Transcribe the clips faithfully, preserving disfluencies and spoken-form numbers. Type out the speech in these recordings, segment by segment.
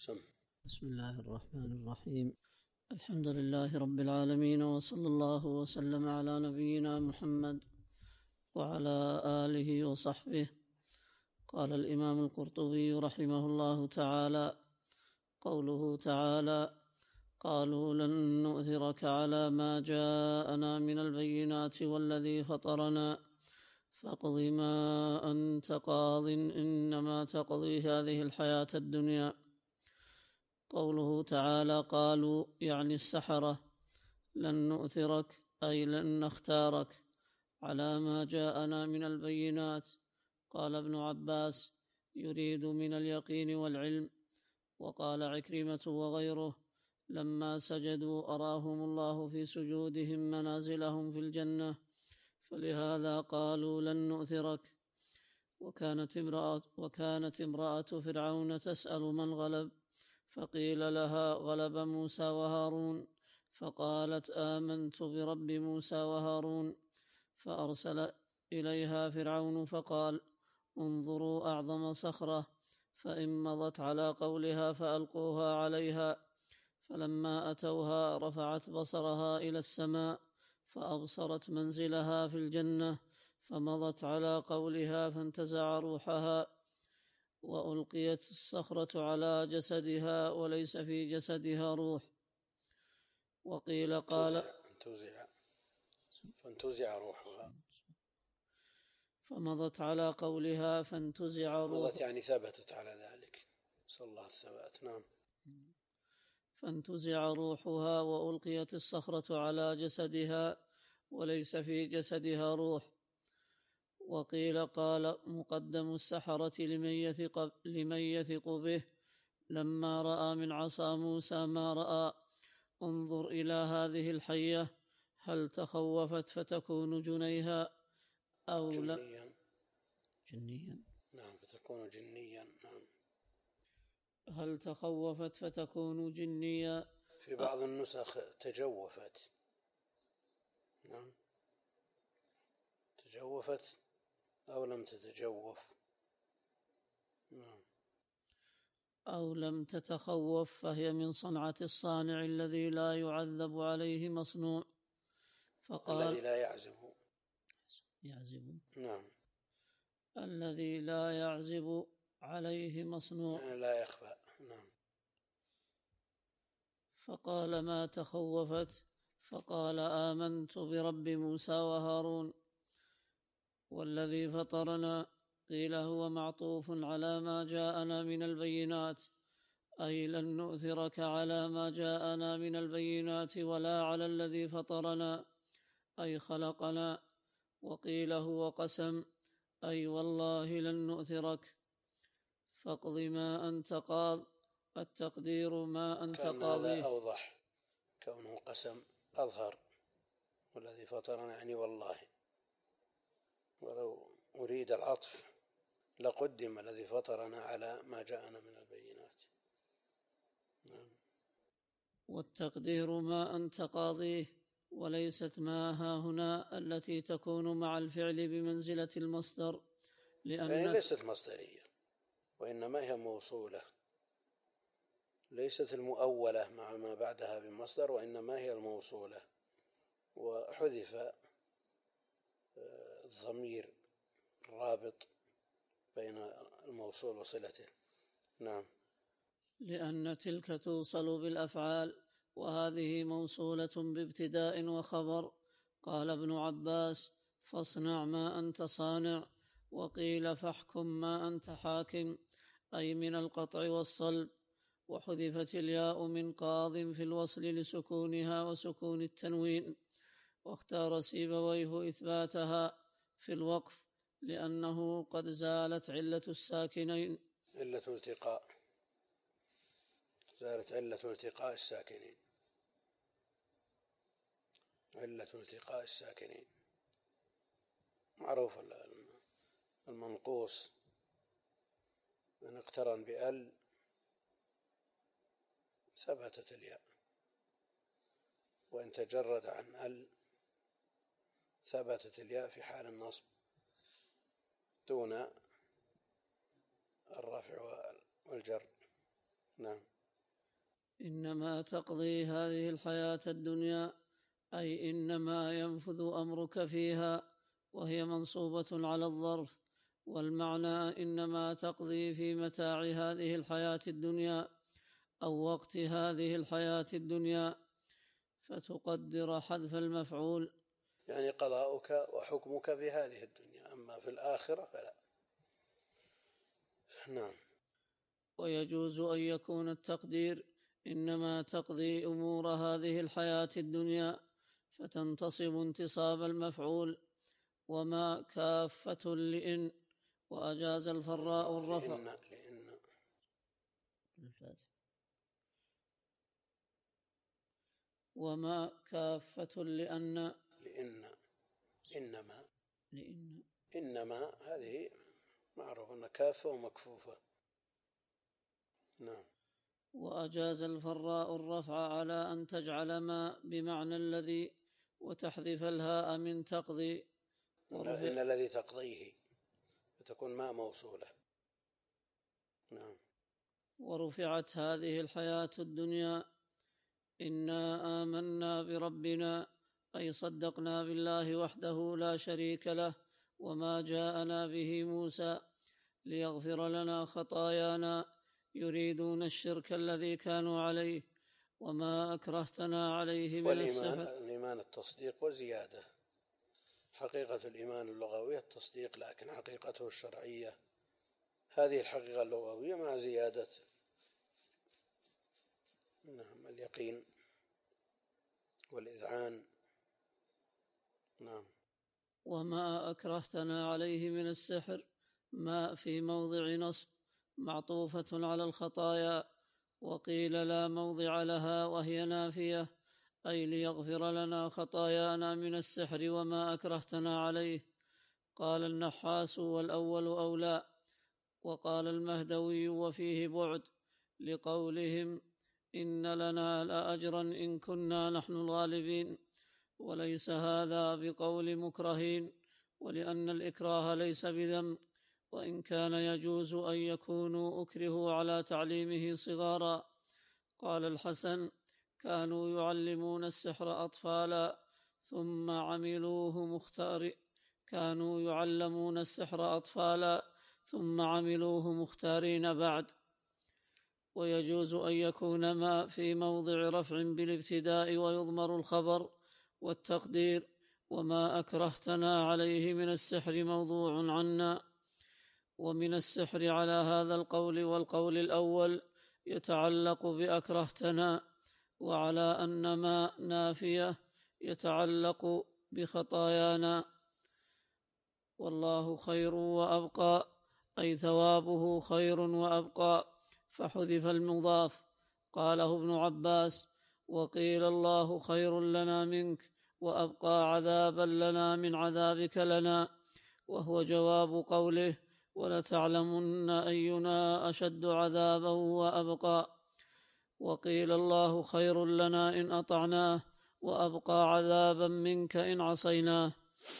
سم. بسم الله الرحمن الرحيم. الحمد لله رب العالمين، وصلى الله وسلم على نبينا محمد وعلى آله وصحبه. قال الإمام القرطبي رحمه الله تعالى: قوله تعالى: قالوا لن نؤثرك على ما جاءنا من البينات والذي فطرنا فاقض ما أنت قاض إنما تقضي هذه الحياة الدنيا. قوله تعالى قالوا يعني السحرة: لن نؤثرك أي لن نختارك على ما جاءنا من البينات. قال ابن عباس: يريد من اليقين والعلم. وقال عكرمة وغيره: لما سجدوا أراهم الله في سجودهم منازلهم في الجنة، فلهذا قالوا لن نؤثرك. وكانت امرأة, وكانت امرأة فرعون تسأل من غلب، فقيل لها: غلب موسى وهارون، فقالت: آمنت برب موسى وهارون. فأرسل إليها فرعون فقال: انظروا أعظم صخرة، فإن مضت على قولها فألقوها عليها. فلما أتوها رفعت بصرها إلى السماء فأبصرت منزلها في الجنة، فمضت على قولها فانتزع روحها، وألقيت الصخرة على جسدها وليس في جسدها روح. وقيل قال: فانتزع فانتزع روحها، فمضت على قولها فانتزع روحها، مضت يعني ثبتت على ذلك، صلى الله الثبات. نعم. فانتزع روحها وألقيت الصخرة على جسدها وليس في جسدها روح. وقيل قال: مقدم السحرة لمن يثق, لمن يثق به لما رأى من عصا موسى ما رأى. انظر إلى هذه الحية، هل تخوفت فتكون جنيها أو جنيا. لا جنيا نعم، فتكون جنيا. نعم. هل تخوفت فتكون جنيا. في بعض النسخ تجوفت. نعم، تجوفت أو لم تتجوف. نعم. أو لم تتخوف، فهي من صنعة الصانع الذي لا يعذب عليه مصنوع. فقال: الذي لا يعزب يعزب. نعم، الذي لا يعزب عليه مصنوع. يعني لا يخفى. نعم. فقال: ما تخوفت؟ فقال: آمنت برب موسى وهارون. والذي فطرنا قيل هو معطوف على ما جاءنا من البينات، أي لن نؤثرك على ما جاءنا من البينات ولا على الذي فطرنا أي خلقنا. وقيل هو قسم، أي والله لن نؤثرك. فاقض ما أنت قاض، التقدير ما أنت كان قاضيه. هذا أوضح، كونه قسم أظهر، والذي فطرنا يعني والله. ولو أريد العطف لقدم الذي فطرنا على ما جاءنا من البينات. نعم. والتقدير ما أنت قاضيه، وليست ما ها هنا التي تكون مع الفعل بمنزلة المصدر، لأن يعني ليست مصدرية، وإنما هي موصولة، ليست المؤولة مع ما بعدها بمصدر، وإنما هي الموصولة، وحذف الضمير الرابط بين الموصول وصلته. نعم. لأن تلك توصل بالأفعال، وهذه موصولة بابتداء وخبر. قال ابن عباس: فاصنع ما أنت صانع. وقيل: فاحكم ما أنت حاكم، أي من القطع والصلب. وحذفت الياء من قاض في الوصل لسكونها وسكون التنوين. واختار سيبويه إثباتها في الوقف، لأنه قد زالت علة الساكنين. علة التقاء، زالت علة التقاء الساكنين، علة التقاء الساكنين معروف. المنقوص من اقترن بأل ثبتت الياء، وإن تجرد عن أل ثبتت الياء في حال النصب دون الرفع والجر. نعم. إنما تقضي هذه الحياة الدنيا، أي إنما ينفذ أمرك فيها، وهي منصوبة على الظرف. والمعنى إنما تقضي في متاع هذه الحياة الدنيا أو وقت هذه الحياة الدنيا، فتقدر حذف المفعول، يعني قضاؤك وحكمك في هذه الدنيا، أما في الآخرة فلا. نعم. ويجوز أن يكون التقدير إنما تقضي أمور هذه الحياة الدنيا، فتنتصب انتصاب المفعول. وما كافة لإن، وأجاز الفراء الرفع لإن لإن وما كافة لأن لإن إنما لإن إنما هذه معروف أن كافة ومكفوفة. نعم. وأجاز الفراء الرفع على أن تجعل ما بمعنى الذي وتحذف الهاء من تقضي. إن الذي تقضيه فتكون ما موصولة. نعم. ورفعت هذه الحياة الدنيا إنا آمنا بربنا، أي صدقنا بالله وحده لا شريك له وما جاءنا به موسى ليغفر لنا خطايانا، يريدون الشرك الذي كانوا عليه وما أكرهتنا عليه من السحر. والإيمان التصديق وزيادة. حقيقة الإيمان اللغوية التصديق، لكن حقيقته الشرعية هذه الحقيقة اللغوية مع زيادة نعم اليقين والإذعان. نعم. وما أكرهتنا عليه من السحر، ما في موضع نصب معطوفة على الخطايا، وقيل لا موضع لها وهي نافية، أي ليغفر لنا خطايانا من السحر وما أكرهتنا عليه. قال النحاس والأول أولى. وقال المهدوي وفيه بعد لقولهم إن لنا لأجرا إن كنا نحن الغالبين، وليس هذا بقول مكرهين، ولأن الإكراه ليس بذنب، وإن كان يجوز أن يكونوا أكرهوا على تعليمه صغارا. قال الحسن كانوا يعلمون السحر أطفالا ثم عملوه مختار كانوا يعلمون السحر أطفالا ثم عملوه مختارين بعد. ويجوز أن يكون ما في موضع رفع بالابتداء ويضمر الخبر والتقدير وما أكرهتنا عليه من السحر موضوع عنا. ومن السحر على هذا القول والقول الأول يتعلق بأكرهتنا، وعلى أن ما نافية يتعلق بخطايانا. والله خير وأبقى، أي ثوابه خير وأبقى، فحذف المضاف. قاله ابن عباس وقيل الله خير لنا منك وأبقى عذابا لنا من عذابك لنا، وهو جواب قوله ولتعلمن أينا أشد عذابا وأبقى. وقيل الله خير لنا إن أطعناه وأبقى عذابا منك إن عصيناه.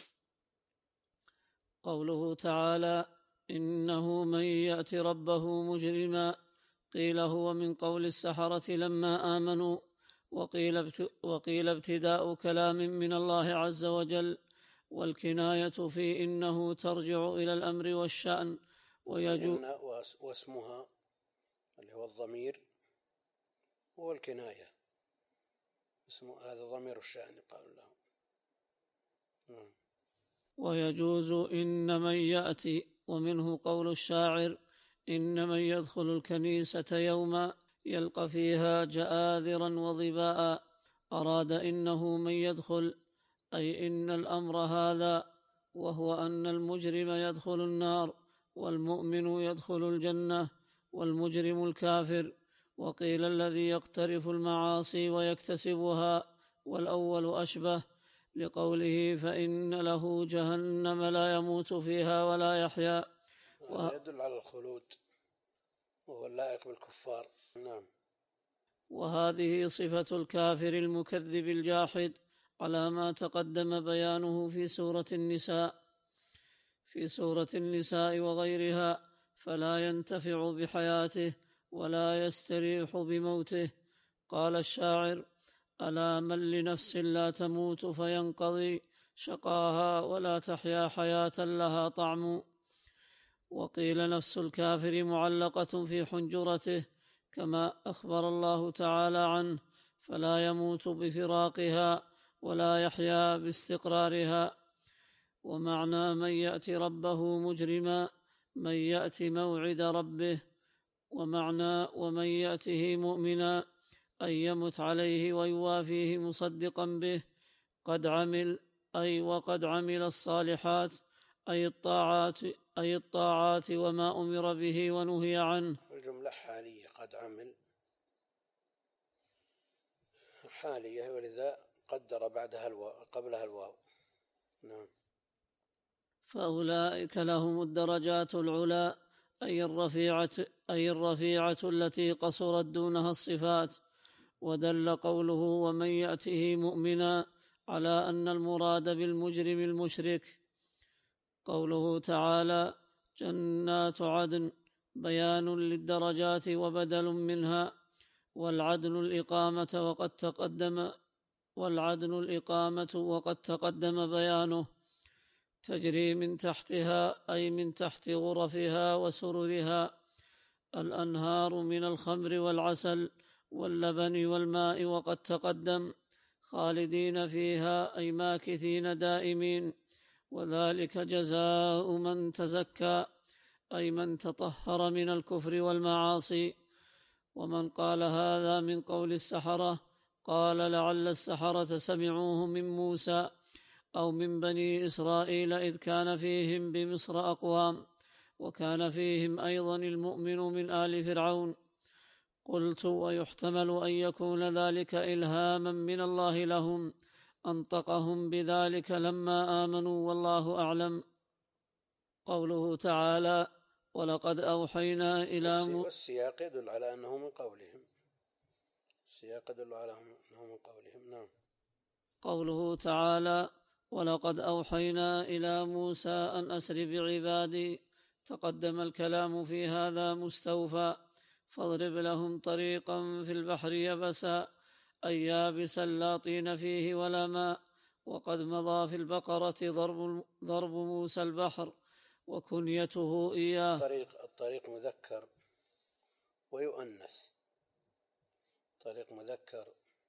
قوله تعالى إنه من يأت ربه مجرما، قيل هو من قول السحرة لما آمنوا، وقيل, وقيل ابتداء كلام من الله عز وجل، والكناية في إنه ترجع إلى الأمر والشأن. ويجوز واسمها اللي هو الضمير هو الكناية، اسمه هذا ضمير الشأن قالوا له. نعم. ويجوز إن من يأتي، ومنه قول الشاعر إن من يدخل الكنيسة يوما يلقى فيها جآذرا وظباء، أراد إنه من يدخل، أي إن الأمر هذا، وهو أن المجرم يدخل النار والمؤمن يدخل الجنة والمجرم الكافر. وقيل الذي يقترف المعاصي ويكتسبها، والأول أشبه، لقوله فإن له جهنم لا يموت فيها ولا يحيا، وهذا يدل على الخلود وهو اللائق بالكفار. نعم. وهذه صفة الكافر المكذب الجاحد على ما تقدم بيانه في سورة النساء في سورة النساء وغيرها، فلا ينتفع بحياته ولا يستريح بموته، قال الشاعر: ألا من لنفس لا تموت فينقضي شقاها ولا تحيا حياة لها طعم. وقيل نفس الكافر معلقة في حنجرته كما أخبر الله تعالى عنه، فلا يموت بفراقها ولا يحيا باستقرارها. ومعنى من يأتي ربه مجرما من يأتي موعد ربه، ومعنى ومن يأته مؤمنا أن يمت عليه ويوافيه مصدقا به قد عمل، أي وقد عمل الصالحات، أي الطاعات أي الطاعات وما أمر به ونهي عنه. الجملة حالية، قد عمل حالية، ولذا قدر بعدها الواو قبلها الواو. نعم. فأولئك لهم الدرجات العلى، أي الرفيعة, أي الرفيعة التي قصرت دونها الصفات. ودل قوله ومن يأته مؤمنا على أن المراد بالمجرم المشرك. قوله تعالى جنات عدن بيان للدرجات وبدل منها، والعدل الإقامة وقد تقدم والعدل الإقامة وقد تقدم بيانه. تجري من تحتها، أي من تحت غرفها وسررها، الأنهار من الخمر والعسل واللبن والماء وقد تقدم. خالدين فيها، أي ماكثين دائمين، وذلك جزاء من تزكى، أي من تطهر من الكفر والمعاصي. ومن قال هذا من قول السحرة قال لعل السحرة سمعوه من موسى أو من بني إسرائيل إذ كان فيهم بمصر أقوام، وكان فيهم أيضا المؤمن من آل فرعون. قلت ويحتمل أن يكون ذلك إلهاما من الله لهم أنطقهم بذلك لما آمنوا، والله أعلم. قوله تعالى ولقد أوحينا إلى والسياق يدل على أنه من قولهم السياق يدل على أنه من قولهم. نعم. قوله تعالى ولقد أوحينا إلى موسى أن أسر بعبادي، تقدم الكلام في هذا مستوفى. فاضرب لهم طريقا في البحر يبسا، أي يابسا لا طين فيه ولا ماء. وقد مضى في البقرة ضرب, ضرب موسى البحر وكنيته إياه. الطريق, الطريق مذكر ويؤنث، طريق مذكر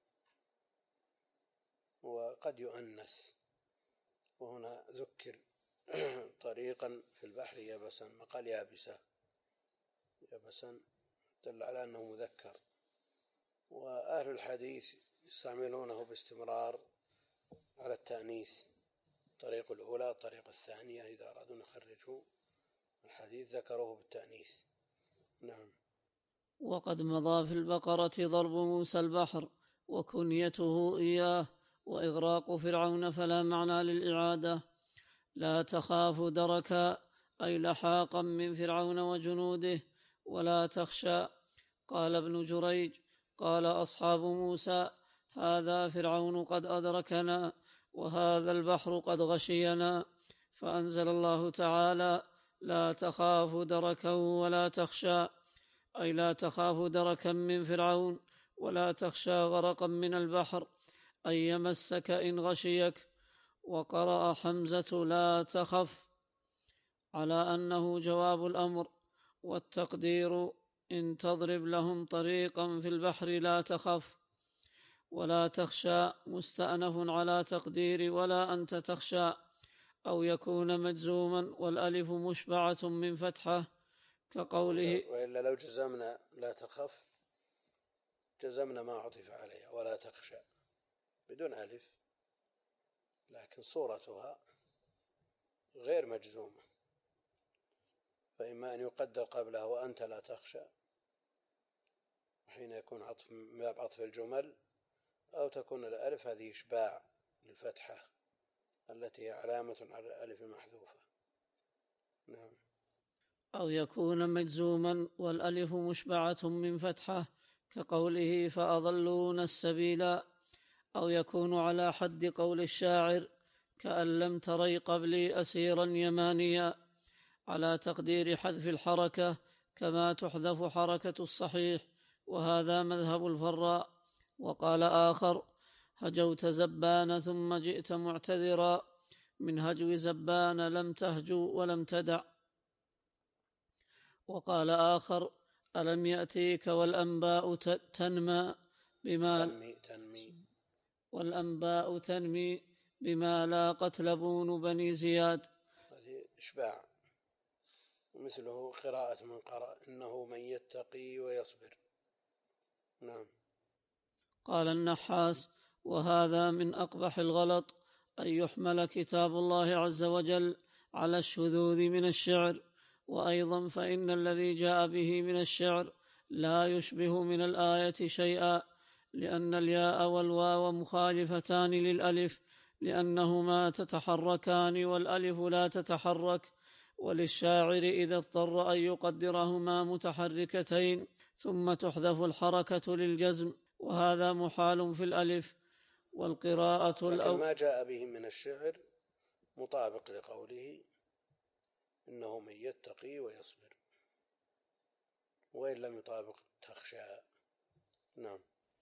وقد يؤنث، وهنا ذكر طريقا في البحر يبسا، ما قال يابسا. يبسا دل على أنه مذكر. وأهل الحديث يستعملونه باستمرار على التأنيث، الطريق الأولى الطريق الثانية، إذا أرادوا يخرجوا الحديث ذكروه بالتأنيث. نعم. وقد مضى في البقرة ضرب موسى البحر وكنيته إياه، وإغراق فرعون فلا معنى للإعادة. لا تخاف دركا، أي لحاقا من فرعون وجنوده، ولا تخشى. قال ابن جريج قال أصحاب موسى هذا فرعون قد أدركنا وهذا البحر قد غشينا، فأنزل الله تعالى لا تخاف دركا ولا تخشى، أي لا تخاف دركا من فرعون ولا تخشى غرقا من البحر، أي يمسك إن غشيك. وقرأ حمزة لا تخف على أنه جواب الأمر، والتقدير إن تضرب لهم طريقا في البحر لا تخف. ولا تخشى مستأنف على تقدير ولا أنت تخشى، أو يكون مجزوما والألف مشبعة من فتحة كقوله. وإلا لو جزمنا لا تخف جزمنا ما عطف عليها ولا تخشى بدون ألف، لكن صورتها غير مجزومة، فإما أن يقدر قبلها وأنت لا تخشى، وحين يكون عطف من باب عطف الجمل، أو تكون الألف هذه إشباع للفتحة التي هي علامة على الألف المحذوفة. نعم. أو يكون مجزوما والألف مشبعة من فتحة كقوله فأضلون السبيل، أو يكون على حد قول الشاعر كأن لم تري قبلي أسيرا يمانيا، على تقدير حذف الحركة كما تحذف حركة الصحيح، وهذا مذهب الفراء. وقال آخر: هجوت زبان ثم جئت معتذرا، من هجو زبان لم تهجو ولم تدع. وقال آخر: ألم يأتيك والأنباء تنمى بما تنمي تنمي والأنباء تنمي بما لاقت لبون بني زياد. هذه إشباع. ومثله قراءة من قرأ: إنه من يتقي ويصبر. نعم. قال النحاس: وهذا من أقبح الغلط أن يحمل كتاب الله عز وجل على الشذوذ من الشعر. وأيضا فإن الذي جاء به من الشعر لا يشبه من الآية شيئا، لأن الياء والواو مخالفتان للألف، لأنهما تتحركان والألف لا تتحرك. وللشاعر إذا اضطر أن يقدرهما متحركتين ثم تحذف الحركة للجزم، وهذا محال في الألف. والقراءة لكن ما جاء به من الشعر مطابق لقوله: إنه من يتقي ويصبر، وإن لم يطابق تخشى. نعم.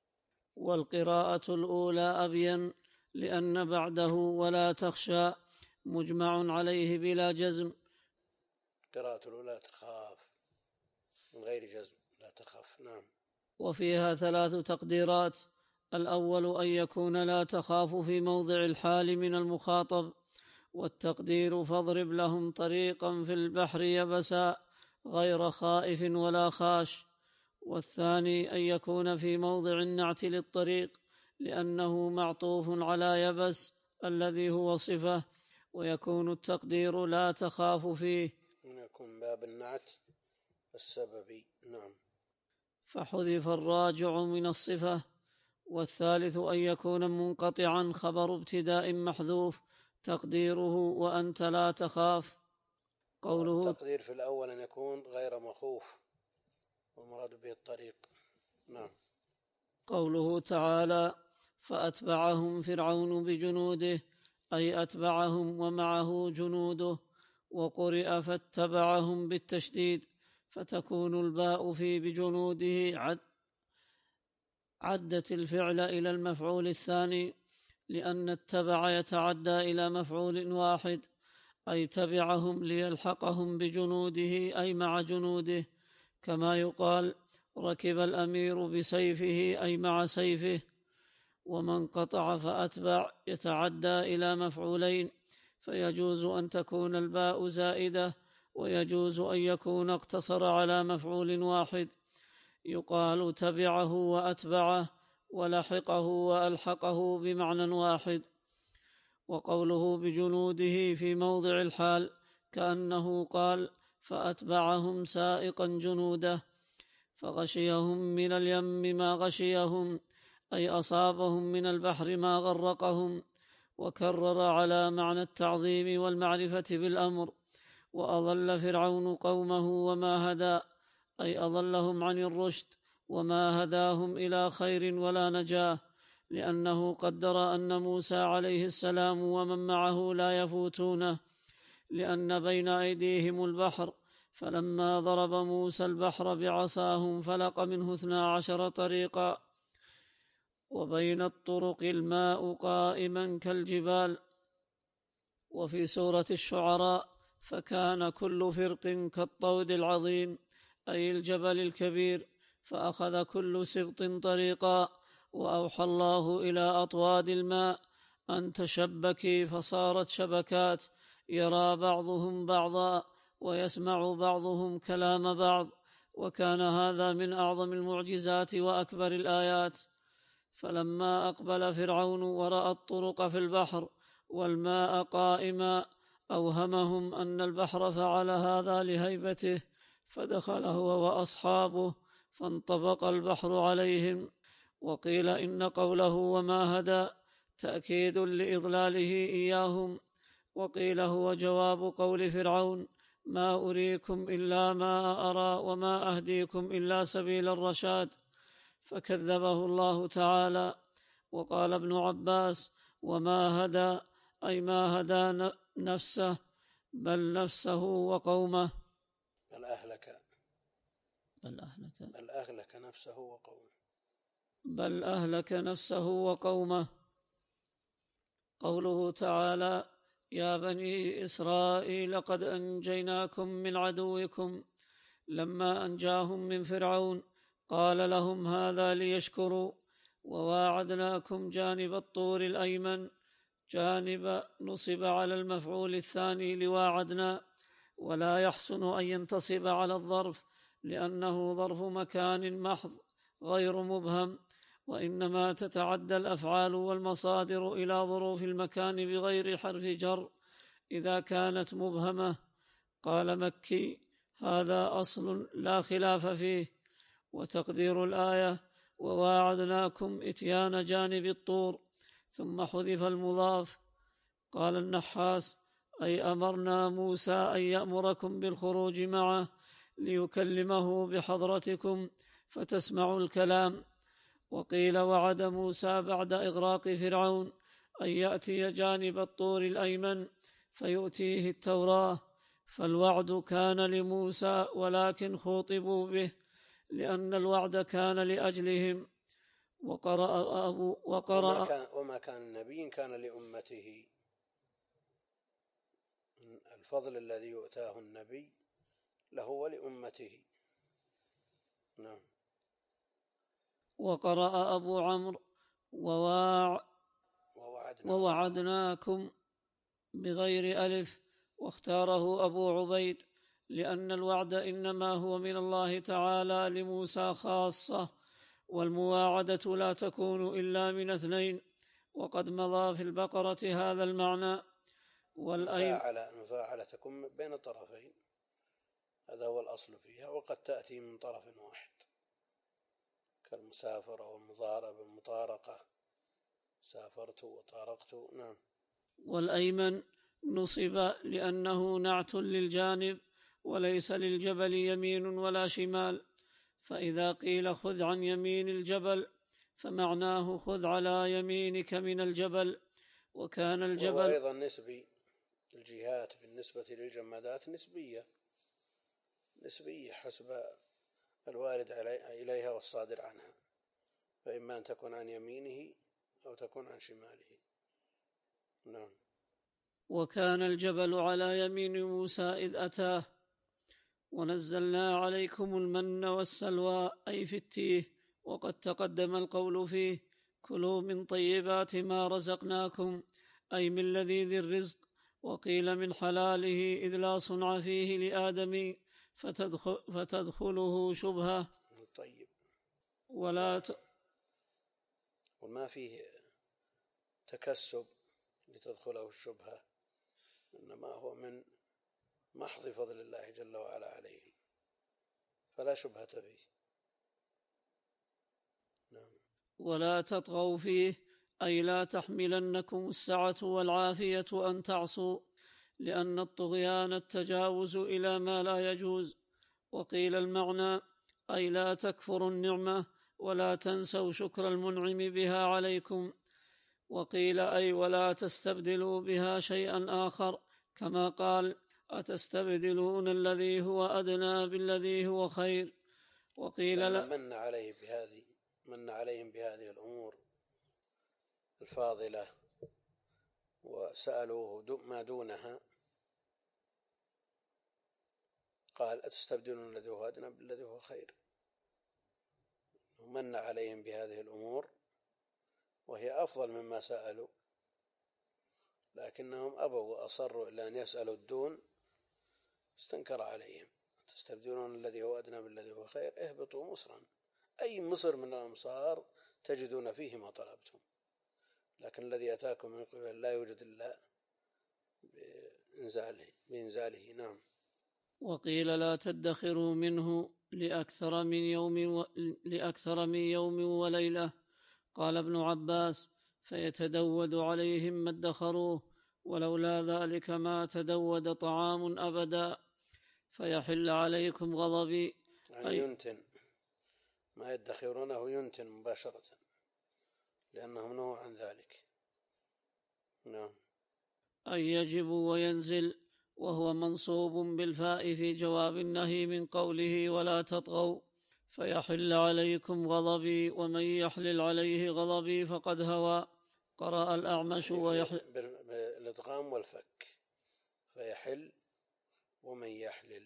والقراءة الأولى أبين، لأن بعده ولا تخشى مجمع عليه بلا جزم. قراءة الأولى تخاف من غير جزم، لا تخاف. نعم. وفيها ثلاث تقديرات: الأول أن يكون لا تخاف في موضع الحال من المخاطب، والتقدير فاضرب لهم طريقا في البحر يبسا غير خائف ولا خاش. والثاني أن يكون في موضع النعت للطريق، لأنه معطوف على يبس الذي هو صفة، ويكون التقدير لا تخاف فيه، يكون باب النعت السببي. نعم. فحذف الراجع من الصفة. والثالث أن يكون منقطعا خبر ابتداء محذوف تقديره وأنت لا تخاف. قوله التقدير في الأول أن يكون غير مخوف، والمراد به الطريق. نعم. قوله تعالى: فأتبعهم فرعون بجنوده، أي أتبعهم ومعه جنوده. وقرئ فاتبعهم بالتشديد، فتكون الباء في بجنوده عد عدت الفعل إلى المفعول الثاني، لأن التبع يتعدى إلى مفعول واحد، أي تبعهم ليلحقهم بجنوده أي مع جنوده، كما يقال: ركب الأمير بسيفه أي مع سيفه. ومن قطع فأتبع يتعدى إلى مفعولين، فيجوز أن تكون الباء زائدة، ويجوز أن يكون اقتصر على مفعول واحد، يقال تبعه وأتبعه، ولحقه وألحقه بمعنى واحد. وقوله بجنوده في موضع الحال كأنه قال: فأتبعهم سائقا جنوده، فغشيهم من اليم ما غشيهم، أي أصابهم من البحر ما غرقهم. وكرر على معنى التعظيم والمعرفة بالأمر. وأضل فرعون قومه وما هدى، أي أضلهم عن الرشد وما هداهم إلى خير ولا نجاه، لأنه قدر أن موسى عليه السلام ومن معه لا يفوتونه، لأن بين أيديهم البحر، فلما ضرب موسى البحر بعصاه انفلق منه اثنا عشر طريقا، وبين الطرق الماء قائما كالجبال. وفي سورة الشعراء: فكان كل فرق كالطود العظيم، أي الجبل الكبير، فأخذ كل سبط طريقا. وأوحى الله إلى أطواد الماء أن تشبكي، فصارت شبكات، يرى بعضهم بعضا ويسمع بعضهم كلام بعض. وكان هذا من أعظم المعجزات وأكبر الآيات. فلما أقبل فرعون ورأى الطرق في البحر والماء قائما، أوهمهم أن البحر فعل هذا لهيبته، فدخل هو وأصحابه فانطبق البحر عليهم. وقيل إن قوله وما هدى تأكيد لإضلاله إياهم. وقيل هو جواب قول فرعون: ما أريكم إلا ما أرى وما أهديكم إلا سبيل الرشاد، فكذبه الله تعالى. وقال ابن عباس: وما هدى أي ما هدى نفسه، بل نفسه وقومه. بل أهلك بل أهلك بل أهلك نفسه وقومه. بل أهلك نفسه وقومه. قوله تعالى: يا بني إسرائيل قد أنجيناكم من عدوكم، لما أنجاهم من فرعون قال لهم هذا ليشكروا، وواعدناكم جانب الطور الأيمن. جانب نصب على المفعول الثاني لواعدنا، ولا يحسن أن ينتصب على الظرف لأنه ظرف مكان محض غير مبهم، وإنما تتعدى الأفعال والمصادر إلى ظروف المكان بغير حرف جر إذا كانت مبهمة. قال مكي: هذا أصل لا خلاف فيه. وتقدير الآية: وواعدناكم إتيان جانب الطور، ثم حذف المضاف. قال النحاس: أي أمرنا موسى أن يأمركم بالخروج معه ليكلمه بحضرتكم فتسمعوا الكلام. وقيل: وعد موسى بعد إغراق فرعون أن يأتي جانب الطور الأيمن فيؤتيه التوراة، فالوعد كان لموسى ولكن خوطبوا به لأن الوعد كان لأجلهم. وقرأ أبو وقرأ وما كان, وما كان نبي كان لأمته. الفضل الذي يؤتاه النبي له ولأمته. نعم. وقرأ أبو عمرو: وواع ووعدنا ووعدناكم بغير ألف، واختاره أبو عبيد لأن الوعد إنما هو من الله تعالى لموسى خاصة، والمواعدة لا تكون إلا من اثنين، وقد مضى في البقرة هذا المعنى. والمفاعلة المفاعلة تكون بين الطرفين، هذا هو الأصل فيها، وقد تأتي من طرف واحد كالمسافر أو المضارب المطارقة، سافرت وطارقت. نعم. والأيمن نصب لأنه نعت للجانب، وليس للجبل يمين ولا شمال، فإذا قيل خذ عن يمين الجبل فمعناه خذ على يمينك من الجبل. وكان الجبل وأيضا نسبي، الجهات بالنسبة للجمادات نسبية نسبية حسب الوارد إليها والصادر عنها، فإما أن تكون عن يمينه أو تكون عن شماله. نعم. وكان الجبل على يمين موسى إذ أتاه. ونزلنا عليكم المن والسلوى أي في التيه، وقد تقدم القول فيه: كلوا من طيبات ما رزقناكم، أي من لذيذ الرزق. وقيل من حلاله إذ لا صنع فيه لآدم فتدخل فتدخله شبهة. طيب. ولا ت... وما فيه تكسب لتدخله الشبهة، إنما هو من محض فضل الله جل وعلا عليه، فلا شبهة فيه. نعم. ولا تطغوا فيه أي لا تحملنكم السعة والعافية أن تعصوا، لأن الطغيان التجاوز إلى ما لا يجوز. وقيل المعنى أي لا تكفروا النعمة ولا تنسوا شكر المنعم بها عليكم. وقيل أي ولا تستبدلوا بها شيئا آخر، كما قال: أتستبدلون الذي هو أدنى بالذي هو خير. وقيل لا من عليه بهذه من عليهم بهذه الأمور الفاضلة وسألوه ما دونها، قال: أتستبدلون الذي هو أدنى بالذي هو خير. من عليهم بهذه الأمور وهي أفضل مما سألوا، لكنهم أبوا وأصروا إلى أن يسألوا الدون، استنكر عليهم: تستبدلون الذي هو أدنى بالذي هو خير، اهبطوا مصرا، أي مصر من الأمصار تجدون فيه ما طلبتم، لكن الذي أتاكم من قبل لا يوجد إلا بإنزاله, بإنزاله. نعم. وقيل لا تدخروا منه لأكثر من يوم و... لأكثر من يوم وليلة. قال ابن عباس: فيتدود عليهم ما ادخروه، ولولا ذلك ما تدود طعام أبدا، فيحل عليكم غضبي. يعني أي ينتن ما يدخرونه، ينتن مباشرة لأنهم نهوا عن ذلك. نعم. أي يجب وينزل، وهو منصوب بالفاء في جواب النهي من قوله ولا تطغوا، فيحل عليكم غضبي ومن يحلل عليه غضبي فقد هوى. قرأ الأعمش ويحل بالإدغام والفك، فيحل ومن يحلل،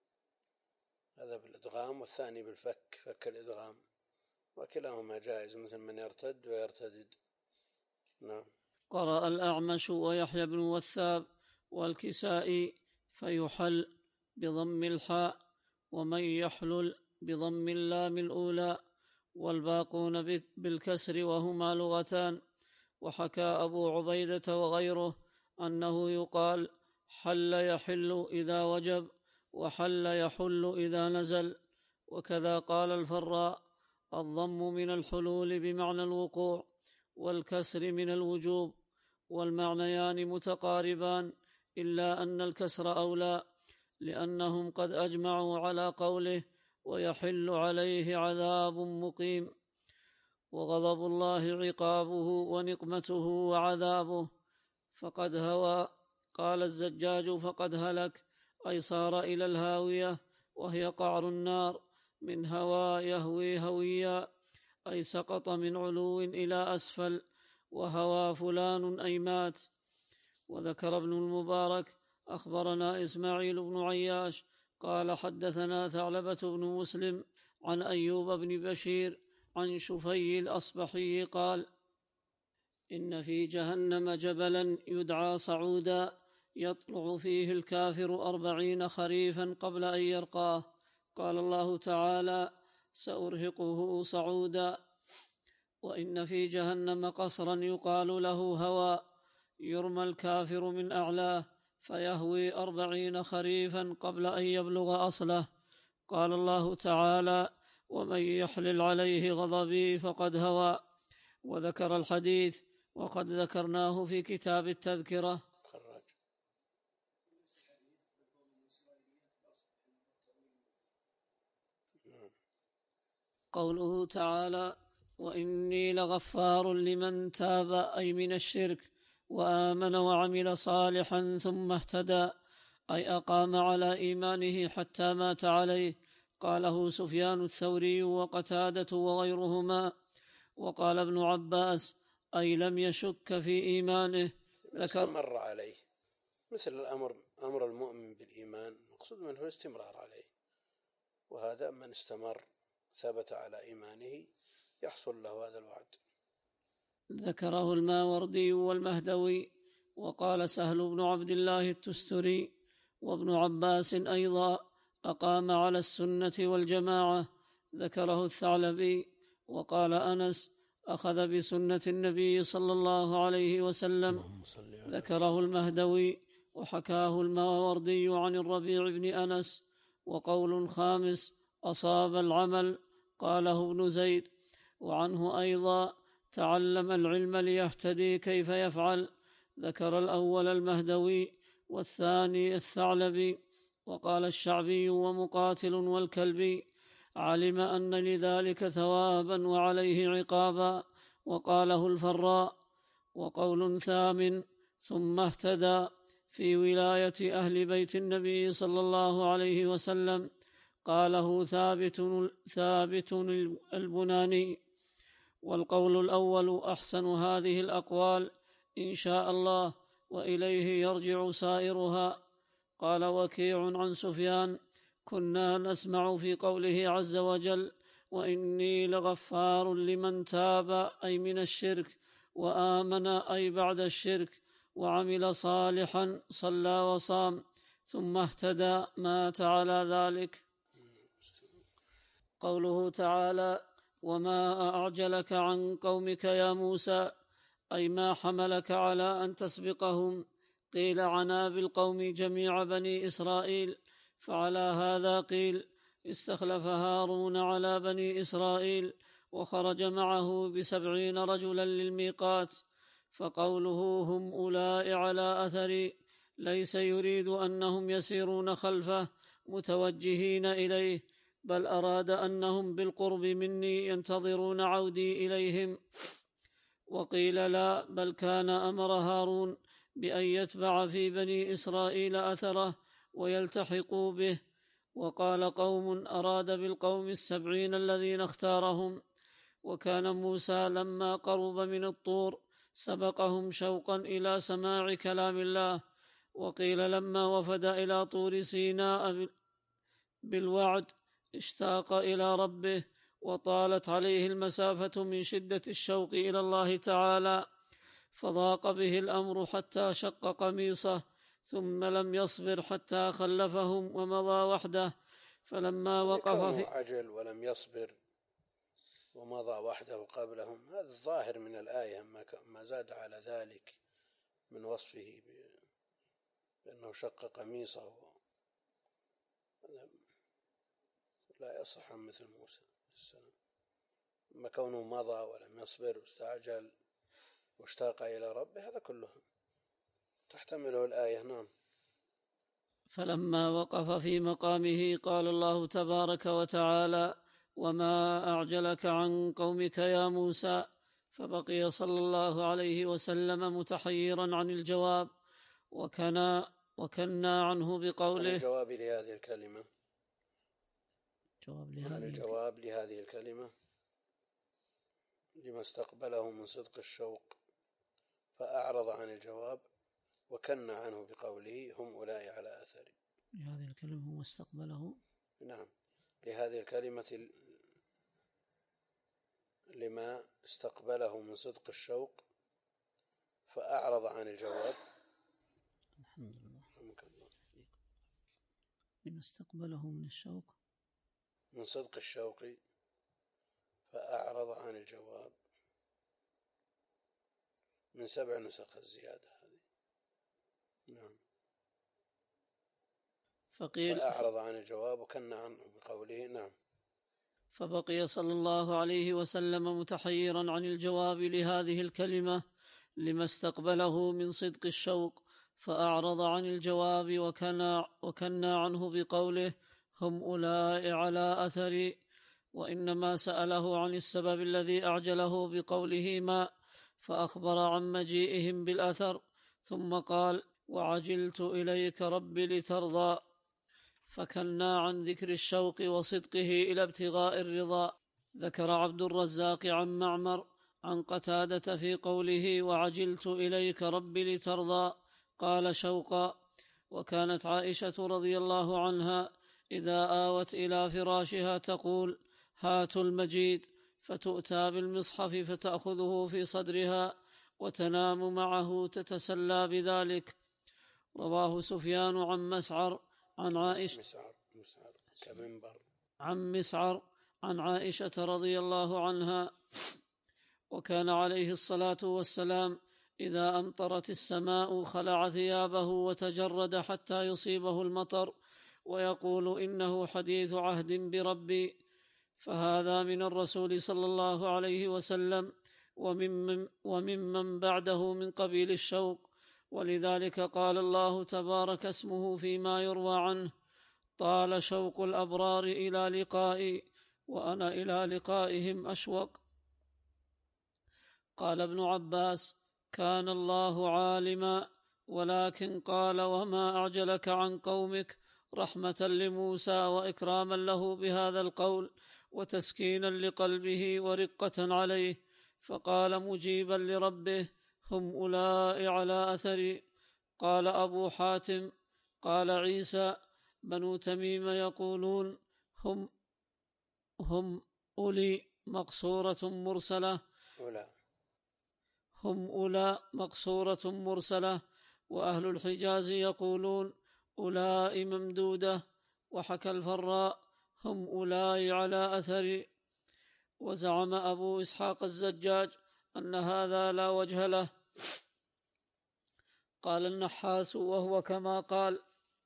هذا بالإدغام، والثاني بالفك، فك الإدغام، وكلاهما جائز، مثل من يرتد ويرتدد. نعم. قرأ الأعمش ويحيى بن وثاب والكسائي فيحل بضم الحاء ومن يحلل بضم اللام الأولى، والباقون بالكسر، وهما لغتان. وحكى أبو عبيدة وغيره أنه يقال حل يحل إذا وجب، وحل يحل إذا نزل. وكذا قال الفراء: الضم من الحلول بمعنى الوقوع، والكسر من الوجوب، والمعنيان متقاربان، إلا أن الكسر أولى، لأنهم قد أجمعوا على قوله ويحل عليه عذاب مقيم، وغضب الله عقابه ونقمته وعذابه. فقد هوى، قال الزجاج فقد هلك، أي صار إلى الهاوية، وهي قعر النار، من هوى يهوي هويا، أي سقط من علو إلى أسفل، وهوى فلان أي مات. وذكر ابن المبارك: أخبرنا إسماعيل بن عياش قال حدثنا ثعلبة بن مسلم عن أيوب بن بشير عن شفي الأصبحي قال: إن في جهنم جبلا يدعى صعودا، يطلع فيه الكافر أربعين خريفا قبل أن يرقاه. قال الله تعالى: سأرهقه صعودا. وإن في جهنم قصرا يقال له هوى، يرمى الكافر من أعلاه فيهوي أربعين خريفا قبل أن يبلغ أصله. قال الله تعالى: ومن يحلل عليه غضبي فقد هوى. وذكر الحديث وقد ذكرناه في كتاب التذكرة. قوله تعالى: وإني لغفار لمن تاب، أي من الشرك، وآمن وعمل صالحا ثم اهتدى، أي أقام على إيمانه حتى مات عليه. قاله سفيان الثوري وقتادة وغيرهما. وقال ابن عباس: أي لم يشك في إيمانه، استمر عليه، مثل الأمر أمر المؤمن بالإيمان، مقصود منه الاستمرار عليه، وهذا من استمر ثبت على إيمانه يحصل له هذا الوعد. ذكره الماوردي والمهدوي. وقال سهل بن عبد الله التستري وابن عباس أيضا: أقام على السنة والجماعة. ذكره الثعلبي. وقال أنس: أخذ بسنة النبي صلى الله عليه وسلم. ذكره المهدوي. وحكاه الماوردي عن الربيع بن أنس. وقول خامس: أصاب العمل، قاله ابن زيد. وعنه أيضا: تعلم العلم ليهتدي كيف يفعل. ذكر الأول المهدوي والثاني الثعلبي. وقال الشعبي ومقاتل والكلبي: علم أن لذلك ثوابا وعليه عقابا. وقاله الفراء. وقول ثامن: ثم اهتدى، في ولاية أهل بيت النبي صلى الله عليه وسلم. قاله ثابت ثابت البناني. والقول الأول أحسن هذه الأقوال إن شاء الله، وإليه يرجع سائرها. قال وكيع عن سفيان: كنا نسمع في قوله عز وجل: وإني لغفار لمن تاب، أي من الشرك، وآمن، أي بعد الشرك، وعمل صالحا، صلى وصام، ثم اهتدى، مات على ذلك. قوله تعالى: وما أعجلك عن قومك يا موسى، أي ما حملك على أن تسبقهم. قيل عنا بالقوم جميع بني إسرائيل، فعلى هذا قيل استخلف هارون على بني إسرائيل، وخرج معه بسبعين رجلا للميقات. فقوله هم أولئك على أثري ليس يريد أنهم يسيرون خلفه متوجهين إليه، بل أراد أنهم بالقرب مني ينتظرون عودي إليهم. وقيل لا، بل كان أمر هارون بأن يتبع في بني إسرائيل أثره ويلتحقوا به. وقال قوم أراد بالقوم السبعين الذين اختارهم. وكان موسى لما قرب من الطور سبقهم شوقا إلى سماع كلام الله. وقيل لما وفد إلى طور سيناء بالوعد اشتاق إلى ربه، وطالت عليه المسافة من شدة الشوق إلى الله تعالى، فضاق به الأمر حتى شق قميصه، ثم لم يصبر حتى خلفهم ومضى وحده. فلما وقف في عجل ولم يصبر ومضى وحده قبلهم، هذا الظاهر من الآية، ما زاد على ذلك من وصفه بأنه شق قميصه، لا يصح عن مثل موسى السلام. أما كونه مضى ولم يصبر واستعجل واشتاق إلى ربه، هذا كله تحتمله الآية. نعم. فلما وقف في مقامه قال الله تبارك وتعالى: وما أعجلك عن قومك يا موسى؟ فبقي صلى الله عليه وسلم متحيرا عن الجواب، وكنا وكنا عنه بقوله. عن الجواب لهذه الكلمة جواب لهذه عن الجواب لهذه الكلمة لما استقبله من صدق الشوق، فأعرض عن الجواب وكنا عنه بقوله: هم أولئك على أثري. لهذه الكلمة هو استقبله. نعم، لهذه الكلمة لما استقبله من صدق الشوق فأعرض عن الجواب. الحمد لله. لما استقبله من الشوق من صدق الشوق فأعرض عن الجواب. من سبع نسخ الزيادة هذه. نعم. فقيل فأعرض عن الجواب وكنا عنه بقوله. نعم. فبقي صلى الله عليه وسلم متحيرا عن الجواب لهذه الكلمة لما استقبله من صدق الشوق، فأعرض عن الجواب وكنا, وكنا عنه بقوله: هم أولئك على أثري. وإنما سأله عن السبب الذي أعجله بقوله ما، فأخبر عن مجيئهم بالأثر، ثم قال: وعجلت إليك رب لترضى. فكنا عن ذكر الشوق وصدقه إلى ابتغاء الرضا. ذكر عبد الرزاق عن معمر عن قتادة في قوله: وعجلت إليك رب لترضى، قال: شوقا. وكانت عائشة رضي الله عنها إذا آوت إلى فراشها تقول: هاتوا المجيد، فتؤتى بالمصحف فتأخذه في صدرها وتنام معه تتسلى بذلك. رواه سفيان عن مسعر عن عائشة مسعر مسعر كمنبر عن مسعر عن عائشة رضي الله عنها: وكان عليه الصلاة والسلام إذا أمطرت السماء خلع ثيابه وتجرد حتى يصيبه المطر، ويقول: إنه حديث عهد بربي. فهذا من الرسول صلى الله عليه وسلم وممن, وممن بعده من قبيل الشوق. ولذلك قال الله تبارك اسمه فيما يروى عنه: طال شوق الأبرار إلى لقائي وأنا إلى لقائهم أشوق. قال ابن عباس: كان الله عالما، ولكن قال: وما أعجلك عن قومك، رحمة لموسى وإكراما له بهذا القول وتسكينا لقلبه ورقة عليه. فقال مجيبا لربه: هم أولئك على أثري. قال أبو حاتم: قال عيسى: بنو تميم يقولون: هم هم أولي مقصورة مرسلة أولى هم أولى مقصورة مرسلة. وأهل الحجاز يقولون: أولئك ممدودة. وحكى الفراء: هم أولئك على أثري. وزعم أبو إسحاق الزجاج أن هذا لا وجه له. قال النحاس: وهو كما قال،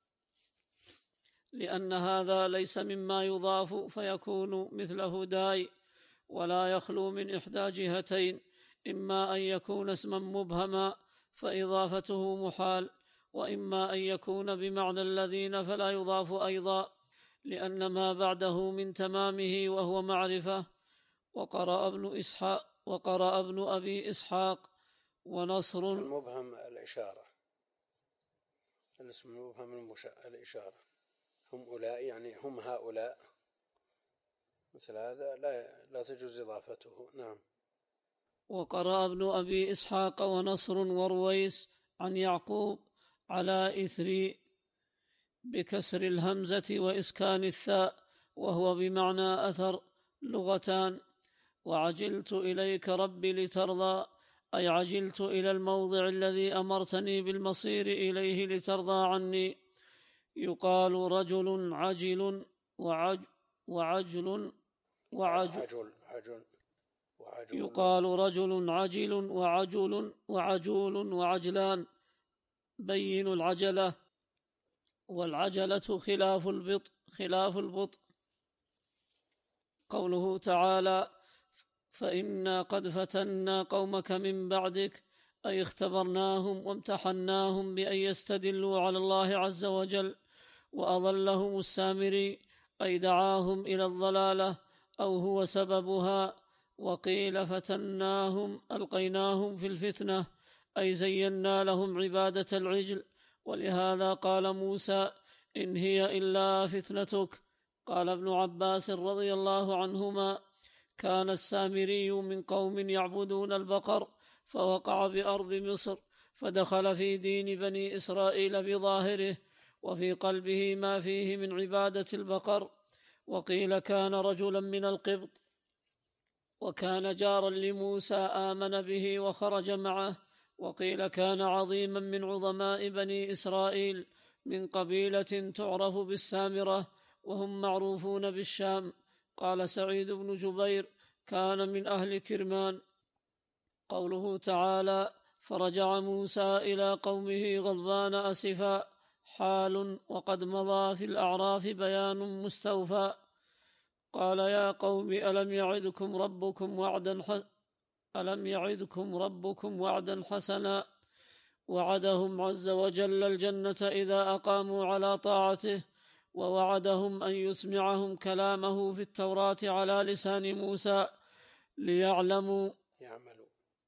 لأن هذا ليس مما يضاف فيكون مثل هداي، ولا يخلو من إحدى جهتين: إما أن يكون اسما مبهما فإضافته محال، وإما أن يكون بمعنى الذين فلا يضاف أيضا، لأن ما بعده من تمامه وهو معرفة. وقرأ ابن إسحاق وقرأ ابن أبي إسحاق ونصر. المبهم الإشارة، الاسم المبهم الإشارة، هم أولئك يعني هم هؤلاء، مثل هذا لا لا تجوز إضافته. نعم. وقرأ ابن أبي إسحاق ونصر ورويس عن يعقوب على إثر بكسر الهمزة وإسكان الثاء، وهو بمعنى أثر، لغتان. وعجلت إليك ربي لترضى، أي عجلت إلى الموضع الذي أمرتني بالمصير إليه لترضى عني. يقال رجل عجل وعج وعجل وعجل عجل وعجل يقال رجل عجل وعجل وعجول وعجلان بين العجلة، والعجلة خلاف البطء خلاف البطء. قوله تعالى فإنا قد فتنا قومك من بعدك، أي اختبرناهم وامتحناهم بأن يستدلوا على الله عز وجل. وأضلهم السامري، أي دعاهم إلى الضلالة أو هو سببها. وقيل فتناهم ألقيناهم في الفتنة، أي زينا لهم عبادة العجل. ولهذا قال موسى إن هي إلا فتنتك. قال ابن عباس رضي الله عنهما كان السامري من قوم يعبدون البقر، فوقع بأرض مصر، فدخل في دين بني إسرائيل بظاهره، وفي قلبه ما فيه من عبادة البقر. وقيل كان رجلا من القبط، وكان جارا لموسى آمن به وخرج معه. وقيل كان عظيما من عظماء بني إسرائيل من قبيلة تعرف بالسامرة، وهم معروفون بالشام. قال سعيد بن جبير كان من أهل كرمان. قوله تعالى فرجع موسى إلى قومه غضبان أسفا، حال وقد مضى في الأعراف بيان مستوفى. قال يا قوم ألم يعدكم ربكم وعدا حس ألم يعدكم ربكم وعدا حسنا، وعدهم عز وجل الجنة إذا أقاموا على طاعته، ووعدهم أن يسمعهم كلامه في التوراة على لسان موسى ليعلموا يعملوا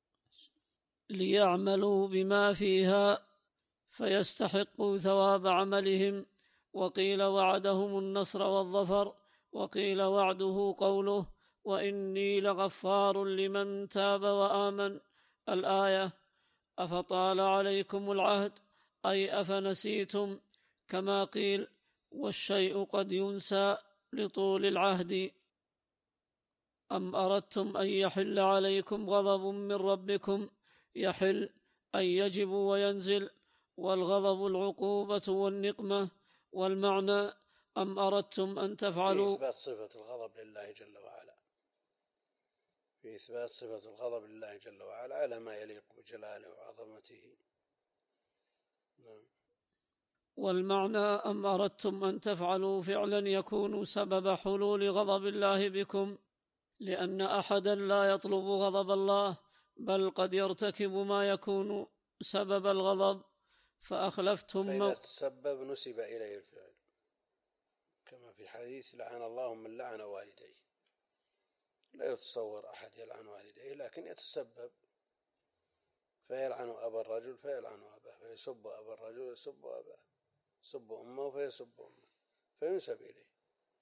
ليعملوا بما فيها فيستحقوا ثواب عملهم. وقيل وعدهم النصر والظفر. وقيل وعده قوله وإني لغفار لمن تاب وآمن. الآية أفطال عليكم العهد، أي أفنسيتم، كما قيل والشيء قد ينسى لطول العهد. أم أردتم أن يحل عليكم غضب من ربكم، يحل أي يجب وينزل، والغضب العقوبة والنقمة. والمعنى أم أردتم أن تفعلوا في إثبات صفة الغضب لله جل وعلا، في إثبات صفة الغضب لله جل وعلا على ما يليق بجلاله وعظمته. نعم. والمعنى أم أردتم أن تفعلوا فعلا يكون سبب حلول غضب الله بكم، لأن أحدا لا يطلب غضب الله، بل قد يرتكب ما يكون سبب الغضب. فأخلفتم فإذا تسبب نسب إليه الفعل، كما في حديث لعن الله من لعن والديه. لا يتصور أحد يلعن والديه، لكن يتسبب، فيلعن أبا الرجل فيلعن أباه، فيسب أبا الرجل فيسب أباه، يسب أمه فيسب أمه، فينسب إليه.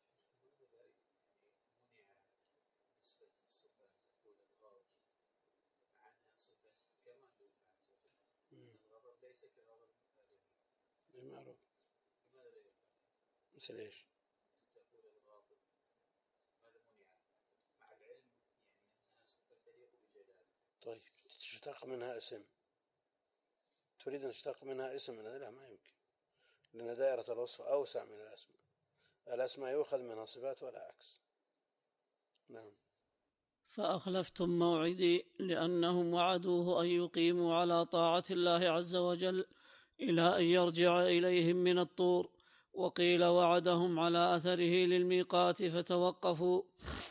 معروف. مثل ايش؟ طيب تشتق منها اسم، تريد أن تشتق منها اسم؟ لا ما يمكن، لأن دائرة الوصف أوسع من الأسماء. الأسماء يؤخذ منها صفات ولا عكس. نعم. فأخلفتم موعدي، لأنهم وعدوه أن يقيموا على طاعة الله عز وجل إلى أن يرجع إليهم من الطور. وقيل وعدهم على أثره للميقات فتوقفوا.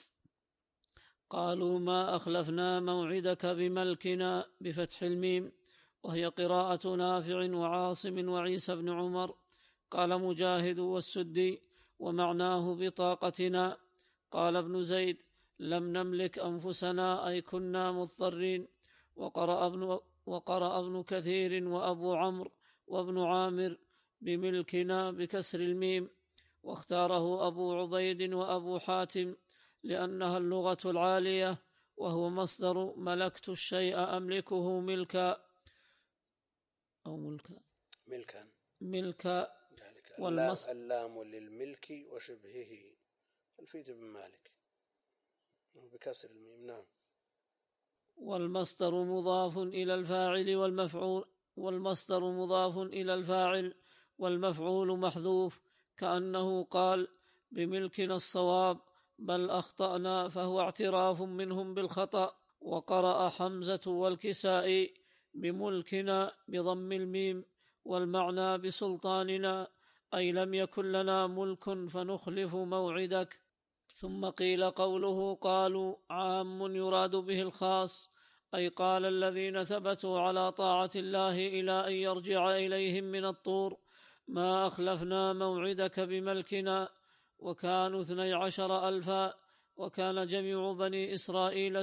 قالوا ما أخلفنا موعدك بملكنا بفتح الميم، وهي قراءة نافع وعاصم وعيسى بن عمر. قال مجاهد والسدي ومعناه بطاقتنا. قال ابن زيد لم نملك أنفسنا، أي كنا مضطرين. وقرأ ابن, وقرأ ابن كثير وأبو عمرو وابن عامر بملكنا بكسر الميم. واختاره أبو عبيد وأبو حاتم لأنها اللغة العالية، وهو مصدر ملكت الشيء أملكه ملكا أو ملكا ملكا ملكا اللام, اللام للملك وشبهه الفيت بن مالك بكسر الميم. نعم. والمصدر مضاف إلى الفاعل والمفعول والمصدر مضاف إلى الفاعل والمفعول محذوف، كأنه قال بملكنا الصواب بل أخطأنا، فهو اعتراف منهم بالخطأ. وقرأ حمزة والكسائي بملكنا بضم الميم، والمعنى بسلطاننا، أي لم يكن لنا ملك فنخلف موعدك. ثم قيل قوله قالوا عام يراد به الخاص، أي قال الذين ثبتوا على طاعة الله إلى أن يرجع إليهم من الطور ما أخلفنا موعدك بملكنا، وكانوا اثني عشر ألفا، وكان جميع بني إسرائيل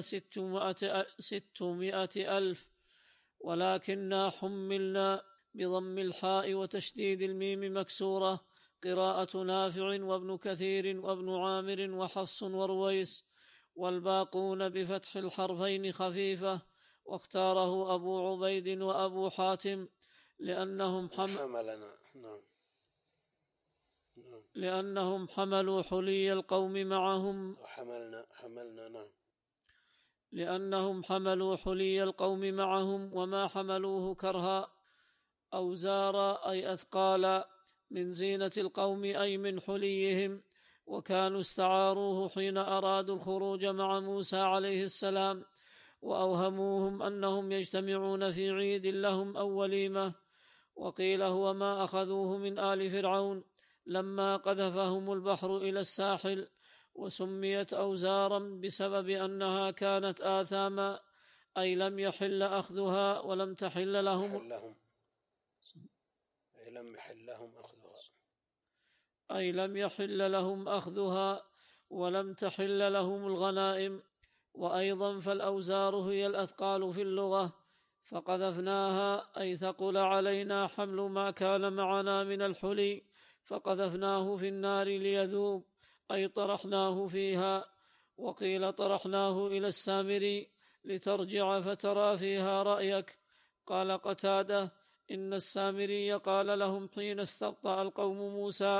ستمائة ألف، ولكننا حملنا بضم الحاء وتشديد الميم مكسورة، قراءة نافع وابن كثير وابن عامر وحفص ورويس، والباقون بفتح الحرفين خفيفة، واختاره أبو عبيد وأبو حاتم لأنهم, حم... حملنا. نعم. لأنهم حملوا حلي القوم معهم حملنا حملنا نعم لأنهم حملوا حلي القوم معهم وما حملوه كرها. أوزارا أي أثقالا من زينة القوم أي من حليهم، وكانوا استعاروه حين أرادوا الخروج مع موسى عليه السلام، وأوهموهم أنهم يجتمعون في عيد لهم أو وليمة. وقيل هو ما أخذوه من آل فرعون لما قذفهم البحر إلى الساحل، وسميت أوزارا بسبب أنها كانت آثاما، أي لم يحل أخذها ولم تحل لهم حلهم. أي لم يحل لهم أخذها أي لم يحل لهم أخذها ولم تحل لهم الغنائم. وأيضا فالأوزار هي الأثقال في اللغة، فقذفناها أي ثقل علينا حمل ما كان معنا من الحلي، فقذفناه في النار ليذوب أي طرحناه فيها. وقيل طرحناه إلى السامري لترجع فترى فيها رأيك. قال قتادة إن السامري قال لهم حين استبطأ القوم موسى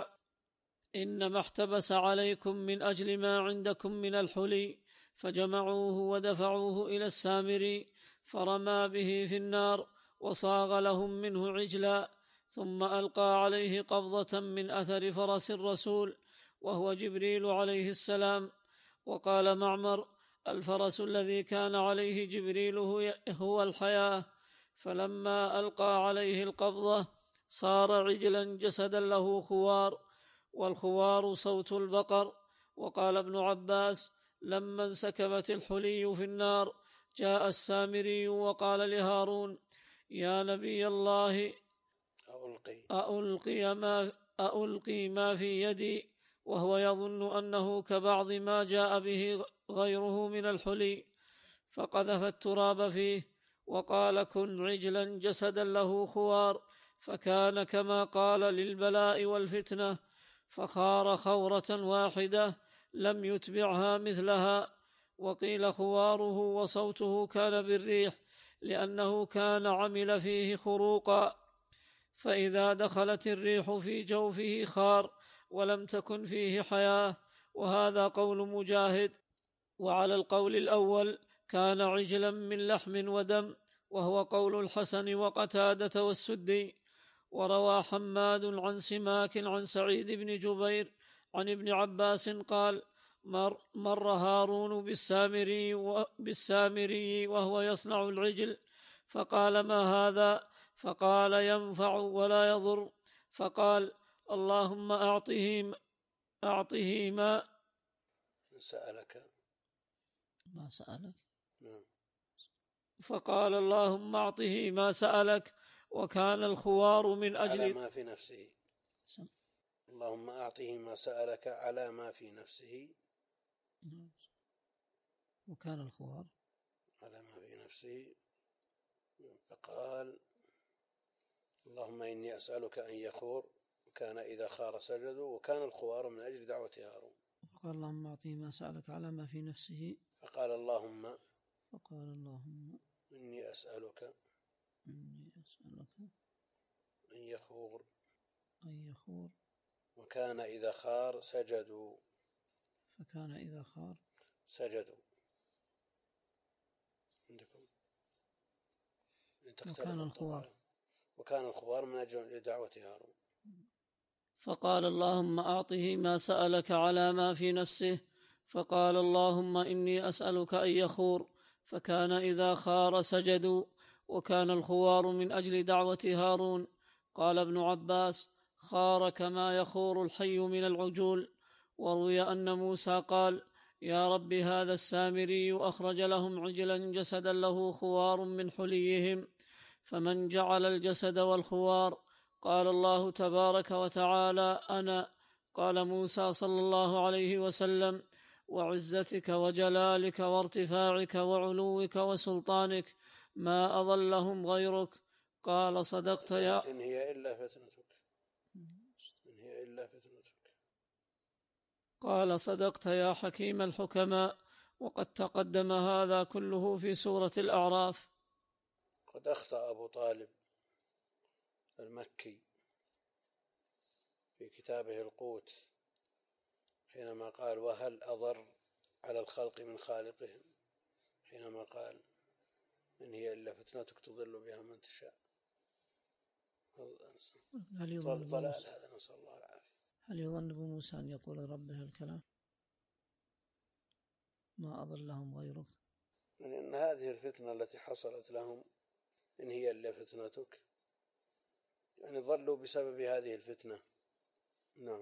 إنما احتبس عليكم من أجل ما عندكم من الحلي، فجمعوه ودفعوه إلى السامري فرمى به في النار وصاغ لهم منه عجلا، ثم ألقى عليه قبضة من أثر فرس الرسول وهو جبريل عليه السلام. وقال معمر الفرس الذي كان عليه جبريل هو الحياة، فلما ألقى عليه القبضة صار عجلا جسدا له خوار، والخوار صوت البقر. وقال ابن عباس لما انسكبت الحلي في النار جاء السامري وقال لهارون يا نبي الله ألقي, ألقي, ما, ألقي ما في يدي، وهو يظن أنه كبعض ما جاء به غيره من الحلي، فقذف التراب فيه وقال كن عجلا جسدا له خوار، فكان كما قال للبلاء والفتنة، فخار خورة واحدة لم يتبعها مثلها. وقيل خواره وصوته كان بالريح لأنه كان عمل فيه خروقا، فإذا دخلت الريح في جوفه خار ولم تكن فيه حياة، وهذا قول مجاهد. وعلى القول الأول كان عجلا من لحم ودم، وهو قول الحسن وقتادة والسدي. وروى حماد عن سماك عن سعيد بن جبير عن ابن عباس قال مر, مر هارون بالسامري, بالسامري وهو يصنع العجل، فقال ما هذا؟ فقال ينفع ولا يضر، فقال اللهم أعطه, أعطه ما سألك ما سألك نعم. فقال اللهم أعطه ما سألك، وكان الخوار من أجل على ما في نفسه. اللهم أعطه ما سألك على ما في نفسه، وكان الخوار على ما في نفسه، فقال اللهم إني أسألك أن يخور وكان إذا خار سجدوا وكان الخوار من أجل دعوة هارون. فقال اللهم أعطيه ما سألك على ما في نفسه. فقال اللهم فقال اللهم إني أسألك إني أسألك أن يخور أن يخور. وكان إذا خار سجدوا. فكان إذا خار سجدوا. عندكم وكان الخوار وكان الخوار من أجل دعوة هارون. فقال اللهم أعطه ما سألك على ما في نفسه. فقال اللهم إني أسألك أن يخور. فكان إذا خار سجدوا. وكان الخوار من أجل دعوة هارون. قال ابن عباس: خار كما يخور الحي من العجول. وروي أن موسى قال: يا رب هذا السامري أخرج لهم عجلا جسدا له خوار من حليهم، فمن جعل الجسد والخوار؟ قال الله تبارك وتعالى: أنا. قال موسى صلى الله عليه وسلم: وعزتك وجلالك وارتفاعك وعلوك وسلطانك ما أضلهم غيرك. قال صدقت يا إن هي إلا فتنتك إن هي إلا فتنتك قال صدقت يا حكيم الحكماء. وقد تقدم هذا كله في سورة الأعراف. قد أخطأ أبو طالب المكي في كتابه القوت حينما قال: وهل أضر على الخلق من خالقهم، حينما قال: إن هي إلا فتنتك تضل بها من تشاء. هل يظن ضلال هذا، نسأل الله العافية. هل يظن بموسى أن يقول ربه الكلام ما أضلهم غيرك؟ لأن هذه الفتنة التي حصلت لهم إن هي إلا فتنتك، يعني ضلوا بسبب هذه الفتنة. نعم.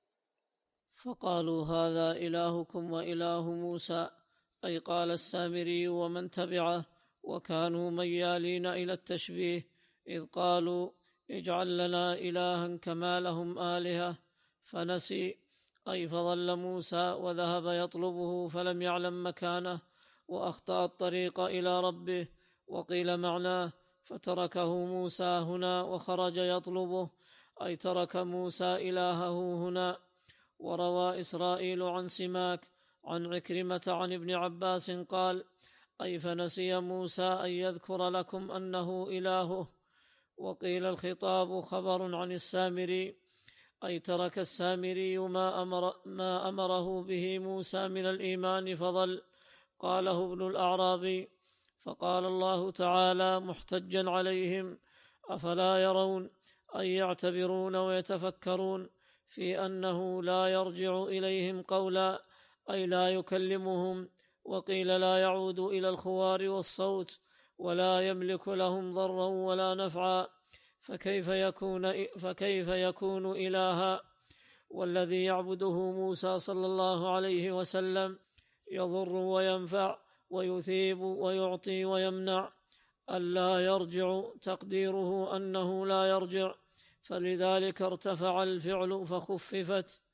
فقالوا: هذا إلهكم وإله موسى، أي قال السامري ومن تبعه، وكانوا ميالين إلى التشبيه، إذ قالوا: اجعل لنا إلها كما لهم آلهة. فنسي، أي فظل موسى وذهب يطلبه فلم يعلم مكانه، وأخطأ الطريق إلى ربه. وقيل معناه: فتركه موسى هنا وخرج يطلبه، أي ترك موسى إلهه هنا. وروى إسرائيل عن سماك عن عكرمة عن ابن عباس قال: أي فنسي موسى أن يذكر لكم أنه إلهه. وقيل الخطاب خبر عن السامري، أي ترك السامري ما, أمر ما أمره به موسى من الإيمان فضل. قاله ابن الأعرابي. فقال الله تعالى محتجا عليهم: أفلا يرون، أن يعتبرون ويتفكرون في أنه لا يرجع إليهم قولا، أي لا يكلمهم. وقيل لا يعود إلى الخوار والصوت، ولا يملك لهم ضرا ولا نفعا، فكيف يكون, فكيف يكون إلها؟ والذي يعبده موسى صلى الله عليه وسلم يضر وينفع ويثيب ويعطي ويمنع. ألا يرجع تقديره أنه لا يرجع، فلذلك ارتفع الفعل فخففت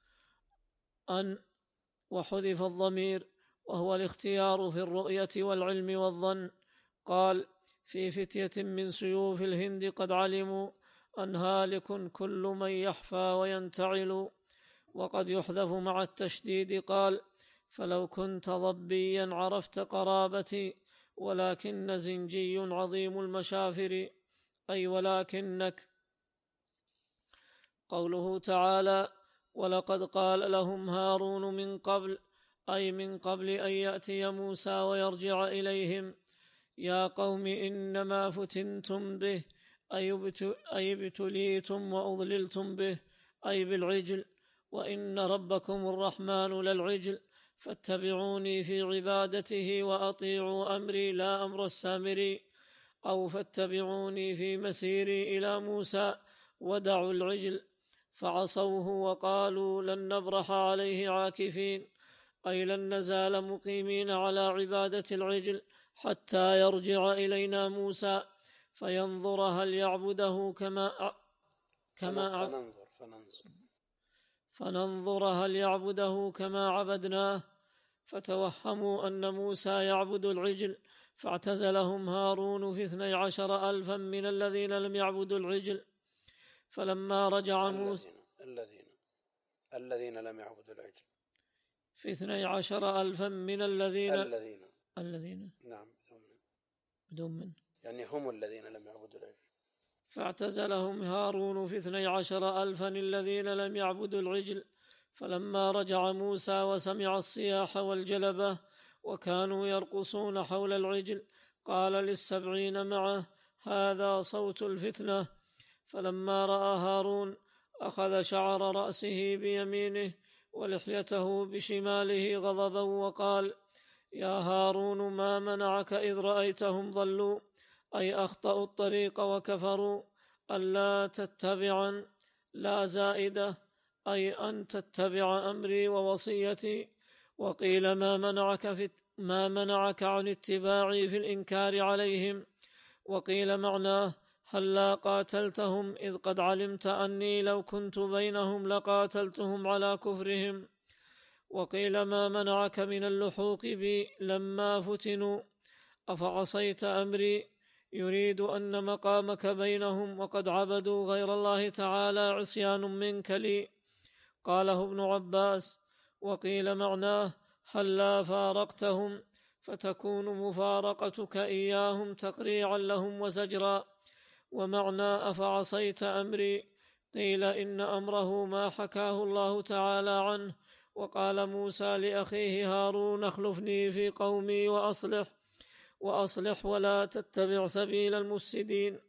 أن وحذف الضمير، وهو الاختيار في الرؤية والعلم والظن. قال: في فتية من سيوف الهند قد علموا أن هالك كل من يحفى وينتعل. وقد يحذف مع التشديد. قال: فلو كنت ضبيا عرفت قرابتي، ولكن زنجي عظيم المشافر، أي ولكنك. قوله تعالى: ولقد قال لهم هارون من قبل، أي من قبل أن يأتي موسى ويرجع إليهم: يا قوم إنما فتنتم به، أي ابتليتم وأضللتم به، أي بالعجل، وإن ربكم الرحمن للعجل، فاتبعوني في عبادته وأطيعوا أمري لا أمر السامري، أو فاتبعوني في مسيري إلى موسى ودعوا العجل. فعصوه وقالوا: لن نبرح عليه عاكفين، أي لن نزال مقيمين على عبادة العجل حتى يرجع إلينا موسى فينظر هل يعبده كما كما فننظر, فننظر. فننظر هل يعبده كما عبدناه. فتوهموا أن موسى يعبد العجل، فاعتزلهم هارون في اثني عشر ألفا من الذين لم يعبدوا العجل. فلما رجع موسى الذين الذين لم يعبدوا العجل في اثني عشر ألفا من الذين الذين الذين نعم بدون من يعني هم الذين لم يعبدوا العجل. فاعتزلهم هارون في اثني عشر ألفا الذين لم يعبدوا العجل. فلما رجع موسى وسمع الصياح والجلبة وكانوا يرقصون حول العجل قال للسبعين معه هذا صوت الفتنة. فلما رأى هارون أخذ شعر رأسه بيمينه ولحيته بشماله غضبا وقال يا هارون ما منعك إذ رأيتهم ضلوا أي أخطأوا الطريق وكفروا ألا تتبعا لا زائدة أي أن تتبع أمري ووصيتي. وقيل ما منعك, في ما منعك عن اتباعي في الإنكار عليهم. وقيل معناه هلا قاتلتهم إذ قد علمت أني لو كنت بينهم لقاتلتهم على كفرهم. وقيل ما منعك من اللحوق بي لما فتنوا أفعصيت أمري يريد أن مقامك بينهم وقد عبدوا غير الله تعالى عصيان منك لي. قاله ابن عباس. وقيل معناه هلا فارقتهم فتكون مفارقتك إياهم تقريعا لهم وزجرا. ومعنى أفعصيت أمري قيل إن أمره ما حكاه الله تعالى عنه. وقال موسى لأخيه هارون اخلفني في قومي وأصلح وأصلح ولا تتبع سبيل المفسدين.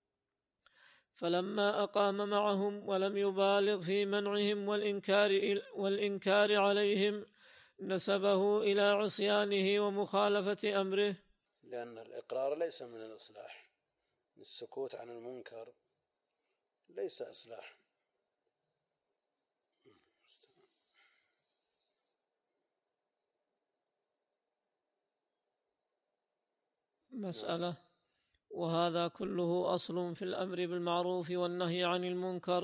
فلما أقام معهم ولم يبالغ في منعهم والإنكار, والإنكار عليهم نسبه إلى عصيانه ومخالفة أمره. لأن الإقرار ليس من الإصلاح، السكوت عن المنكر ليس إصلاح. مسألة. وهذا كله أصل في الأمر بالمعروف والنهي عن المنكر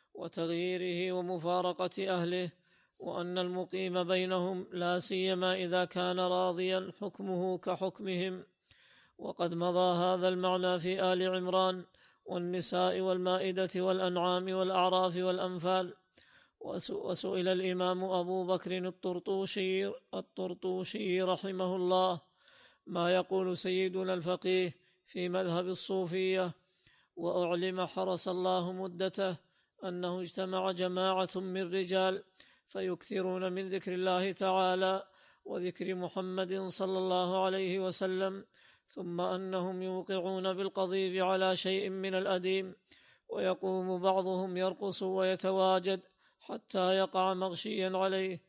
وتغييره ومفارقة أهله، وأن المقيم بينهم لا سيما إذا كان راضيا حكمه كحكمهم. وقد مضى هذا المعنى في آل عمران والنساء والمائدة والأنعام والأعراف والأنفال. وسئل الإمام أبو بكر الطرطوشي, الطرطوشي رحمه الله ما يقول سيدنا الفقيه في مذهب الصوفية، وأعلم حرس الله مدته أنه اجتمع جماعة من رجال فيكثرون من ذكر الله تعالى وذكر محمد صلى الله عليه وسلم، ثم أنهم يوقعون بالقضيب على شيء من الأديم، ويقوم بعضهم يرقص ويتواجد حتى يقع مغشيا عليه،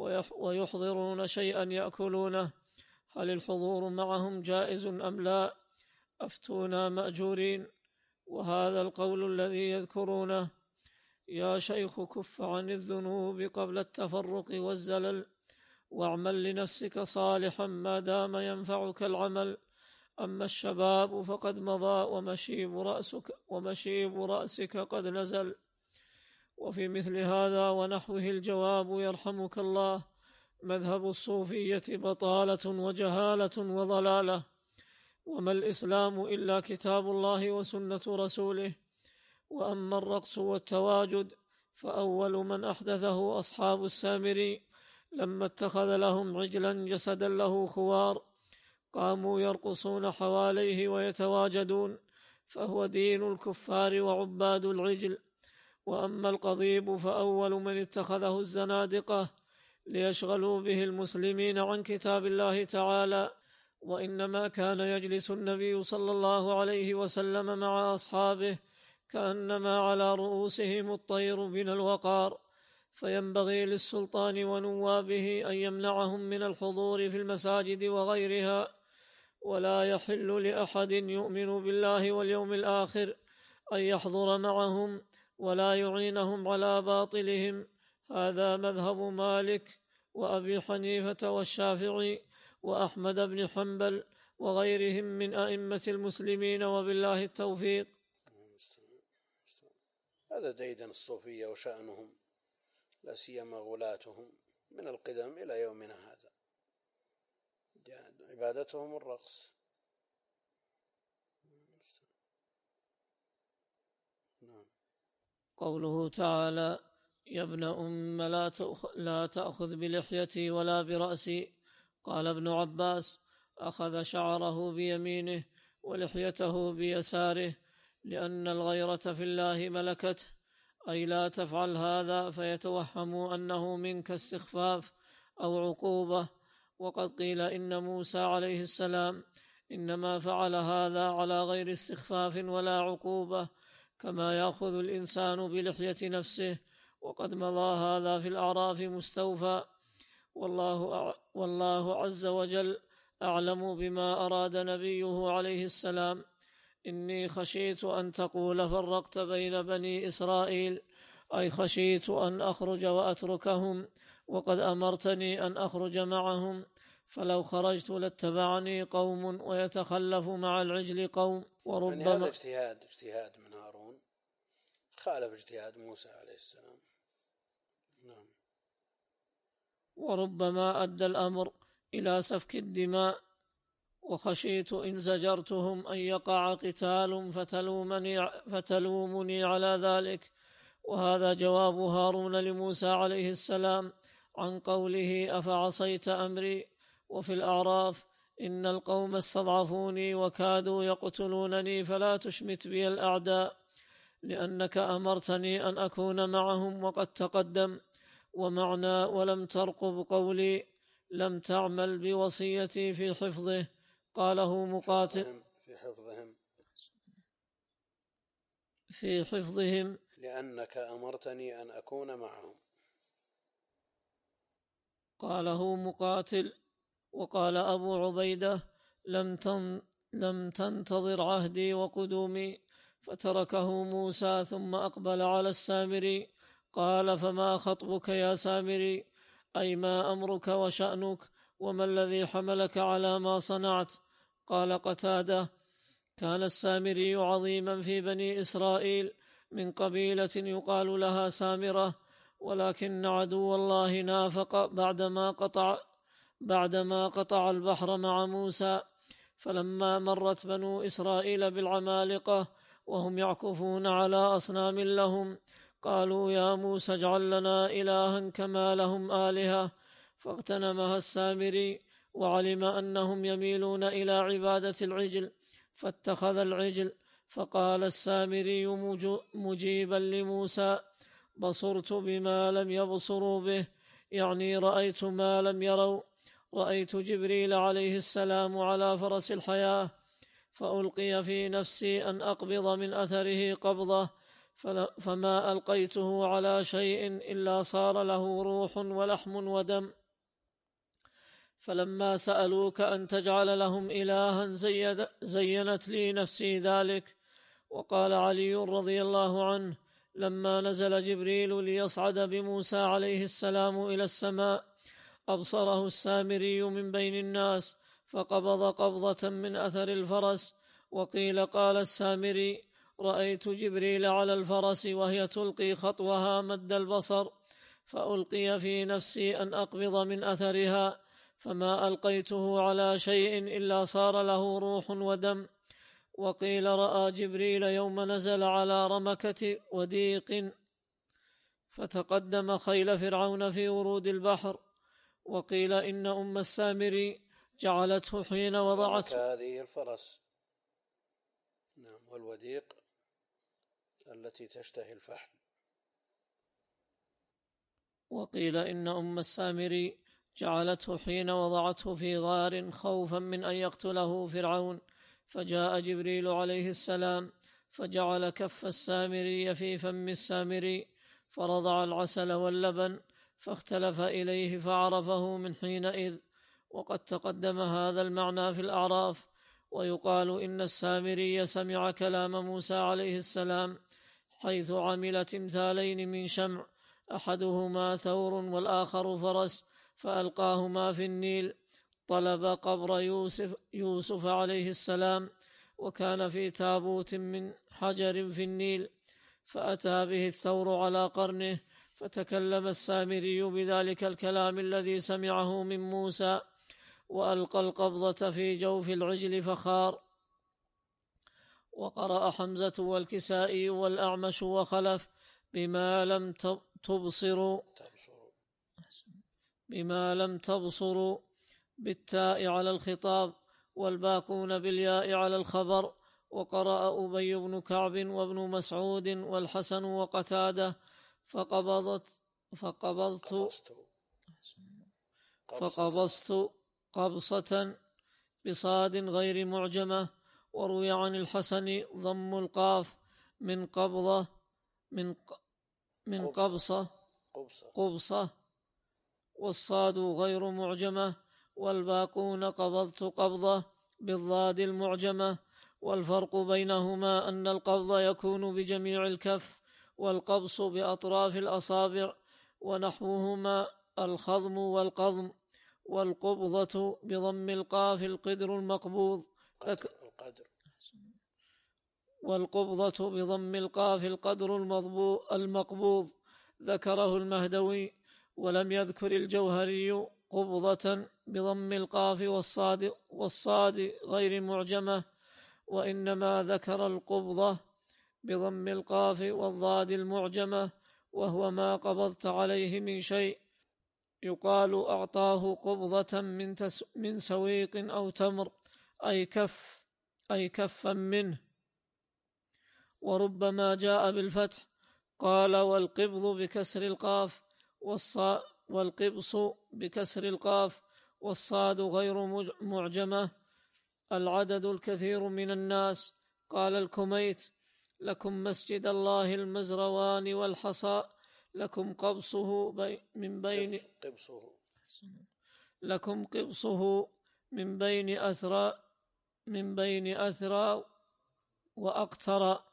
ويحضرون شيئا يأكلونه. هل الحضور معهم جائز أم لا؟ أفتونا مأجورين. وهذا القول الذي يذكرونه يا شيخ كف عن الذنوب قبل التفرق والزلل، واعمل لنفسك صالحا ما دام ينفعك العمل. أما الشباب فقد مضى ومشيب رأسك, ومشيب رأسك قد نزل. وفي مثل هذا ونحوه الجواب يرحمك الله: مذهب الصوفية بطالة وجهالة وضلالة، وما الإسلام إلا كتاب الله وسنة رسوله. وأما الرقص والتواجد فأول من أحدثه أصحاب السامري لما اتخذ لهم عجلا جسدا له خوار، قاموا يرقصون حواليه ويتواجدون، فهو دين الكفار وعباد العجل. وأما القضيب فأول من اتخذه الزنادقة ليشغلوا به المسلمين عن كتاب الله تعالى. وإنما كان يجلس النبي صلى الله عليه وسلم مع أصحابه كأنما على رؤوسهم الطير من الوقار، فينبغي للسلطان ونوابه أن يمنعهم من الحضور في المساجد وغيرها، ولا يحل لأحد يؤمن بالله واليوم الآخر أن يحضر معهم ولا يعينهم على باطلهم. هذا مذهب مالك وأبي حنيفة والشافعي وأحمد بن حنبل وغيرهم من أئمة المسلمين، وبالله التوفيق. هذا ديدن الصوفية وشأنهم، لا سيما غلاتهم من القدم إلى يومنا هذا، عبادتهم الرقص. وقوله تعالى: يا ابن أم لا تأخذ بلحيتي ولا برأسي. قال ابن عباس: أخذ شعره بيمينه ولحيته بيساره، لأن الغيرة في الله ملكته، أي لا تفعل هذا فيتوهم أنه منك استخفاف أو عقوبة. وقد قيل إن موسى عليه السلام إنما فعل هذا على غير استخفاف ولا عقوبة، كما يأخذ الإنسان بلحية نفسه، وقد مضى هذا في الأعراف مستوفى. والله, والله عز وجل أعلم بما أراد نبيه عليه السلام. إني خشيت أن تقول فرقت بين بني إسرائيل، أي خشيت أن أخرج وأتركهم، وقد أمرتني أن أخرج معهم، فلو خرجت لاتبعني قوم ويتخلف مع العجل قوم. وربما يعني هذا اجتهاد اجتهاد من هارون، خالف اجتهاد موسى عليه السلام. نعم. وربما أدى الأمر إلى سفك الدماء، وخشيت إن زجرتهم أن يقع قتال فتلومني, فتلومني على ذلك. وهذا جواب هارون لموسى عليه السلام عن قوله: أفعصيت أمري. وفي الأعراف: إن القوم استضعفوني وكادوا يقتلونني فلا تشمت بي الأعداء، لأنك أمرتني أن أكون معهم. وقد تقدم. ومعنى ولم ترقب قولي لم تعمل بوصيتي في حفظه. قاله مقاتل: في حفظهم في حفظهم لأنك أمرتني أن أكون معهم. قاله مقاتل. وقال أبو عبيدة: لم تن لم تنتظر عهدي وقدومي، فتركه موسى ثم أقبل على السامري. قال: فما خطبك يا سامري؟ أي ما أمرك وشأنك؟ وما الذي حملك على ما صنعت؟ قال قتادة: كان السامري عظيما في بني إسرائيل من قبيلة يقال لها سامرة، ولكن عدو الله نافق بعدما قطع بعدما قطع البحر مع موسى. فلما مرت بنو إسرائيل بالعمالقة وهم يعكفون على أصنام لهم، قالوا: يا موسى اجعل لنا إلها كما لهم آلهة. فاغتنمها السامري، وعلم أنهم يميلون إلى عبادة العجل، فاتخذ العجل. فقال السامري مجيبا لموسى: بصرت بما لم يبصروا به، يعني رأيت ما لم يروا. رأيت جبريل عليه السلام على فرس الحياة، فألقي في نفسي أن أقبض من أثره قبضة، فما ألقيته على شيء إلا صار له روح ولحم ودم. فلما سألوك أن تجعل لهم إلها زينت لي نفسي ذلك. وقال علي رضي الله عنه: لما نزل جبريل ليصعد بموسى عليه السلام إلى السماء، أبصره السامري من بين الناس، فقبض قبضة من أثر الفرس. وقيل قال السامري: رأيت جبريل على الفرس وهي تلقي خطوها مد البصر، فألقي في نفسي أن أقبض من أثرها، فما ألقيته على شيء إلا صار له روح ودم. وقيل رأى جبريل يوم نزل على رمكة وديق، فتقدم خيل فرعون في ورود البحر. وقيل إن أم السامري جعلته حين وضعته. هذه الفرس، نعم، والوديق التي تشتهي الفحل. وقيل إن أم السامري جعلته حين وضعته في غار خوفا من أن يقتله فرعون، فجاء جبريل عليه السلام فجعل كف السامري في فم السامري، فرضع العسل واللبن، فاختلف إليه فعرفه من حينئذ. وقد تقدم هذا المعنى في الأعراف. ويقال إن السامري سمع كلام موسى عليه السلام حيث عمل تمثالين من شمع، أحدهما ثور والآخر فرس، فألقاهما في النيل. طلب قبر يوسف, يوسف عليه السلام، وكان في تابوت من حجر في النيل، فأتى به الثور على قرنه، فتكلم السامري بذلك الكلام الذي سمعه من موسى، وألقى القبضة في جوف العجل فخار. وقرأ حمزة والكسائي والأعمش وخلف بما لم تبصروا بما لم تبصروا بالتاء على الخطاب، والباقون بالياء على الخبر. وقرأ أبي بن كعب وابن مسعود والحسن وقتادة فقبضت فقبضت فقبضت قبصة بصاد غير معجمة. وروي عن الحسن ضم القاف من قبضة من من قبصة قبصة والصاد غير معجمة. والباقون قبضت قبضة بالضاد المعجمة. والفرق بينهما أن القبض يكون بجميع الكف، والقبص بأطراف الأصابع، ونحوهما الخضم والقضم. والقبضة بضم القاف القدر المقبوض القدر والقبضة بضم القاف القدر المقبوض ذكره المهدوي، ولم يذكر الجوهري قبضة بضم القاف والصاد, والصاد غير معجمة، وإنما ذكر القبضة بضم القاف والضاد المعجمة، وهو ما قبضت عليه من شيء يقال أعطاه قبضة من, تس من سويق أو تمر، أي كف أي كفا منه. وربما جاء بالفتح. قال والقبض بكسر القاف والصاد والقبص بكسر القاف والصاد غير معجمة. العدد الكثير من الناس. قال الكميت لكم مسجد الله المزروان والحصى، لكم قبصه بي من بين قبصه لكم قبصه من بين أثرى من بين أثرى وأقترى،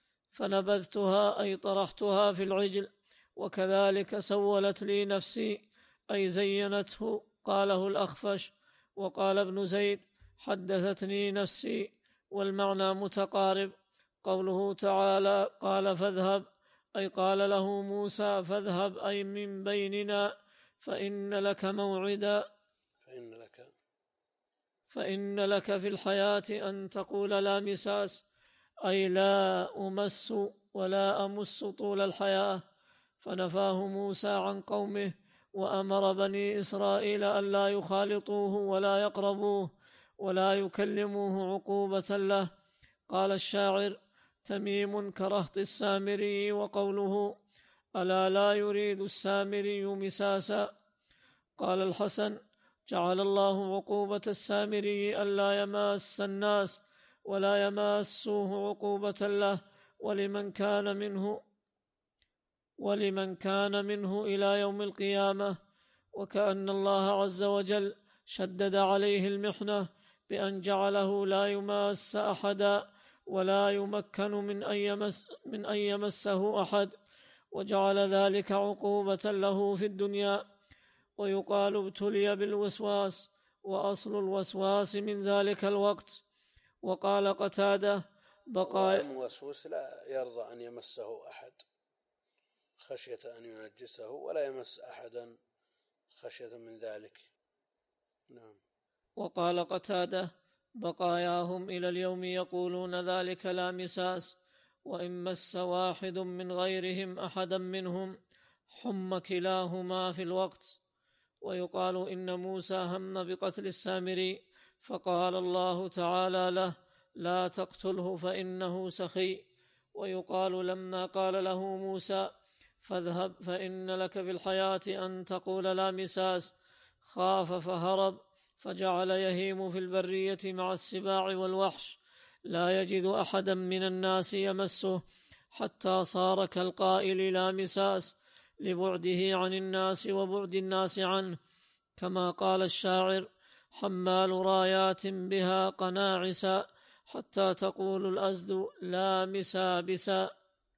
فنبذتها أي طرحتها في العجل، وكذلك سولت لي نفسي أي زينته. قاله الأخفش. وقال ابن زيد حدثتني نفسي، والمعنى متقارب. قوله تعالى قال فاذهب أي قال له موسى فاذهب أي من بيننا، فإن لك موعدا فإن لك فإن لك في الحياة أن تقول لا مساس، أي لا أمس ولا أمس طول الحياة. فنفاه موسى عن قومه، وأمر بني إسرائيل ألا يخالطوه ولا يقربوه ولا يكلموه عقوبة له. قال الشاعر تميم كرهط السامري. وقوله ألا لا يريد السامري مساسا. قال الحسن جعل الله عقوبة السامري ألا يماس الناس ولا يماسوه عقوبة له، ولمن كان منه ولمن كان منه إلى يوم القيامة. وكأن الله عز وجل شدد عليه المحنة بأن جعله لا يماس أحدا ولا يمكن من أن يمس من أن يمسه أحد، وجعل ذلك عقوبة له في الدنيا. ويقال ابتلي بالوسواس، وأصل الوسواس من ذلك الوقت. وقال قتادة بقى الموسوس لا يرضى أن يمسه أحد خشية أن ينجسه، ولا يمس أحدا خشية من ذلك. نعم. وقال قتادة بقاياهم إلى اليوم يقولون ذلك لا مساس، وإن مس واحد من غيرهم أحدا منهم حم كلاهما في الوقت. ويقال إن موسى هم بقتل السامري، فقال الله تعالى له لا تقتله فإنه سخي. ويقال لما قال له موسى فاذهب فإن لك في الحياة أن تقول لا مساس خاف فهرب، فجعل يهيم في البرية مع السباع والوحش لا يجد أحدا من الناس يمسه، حتى صار كالقائل لا مساس لبعده عن الناس وبعد الناس عنه، كما قال الشاعر حمال رايات بها قناعسا حتى تقول الأزد لا مسابسا.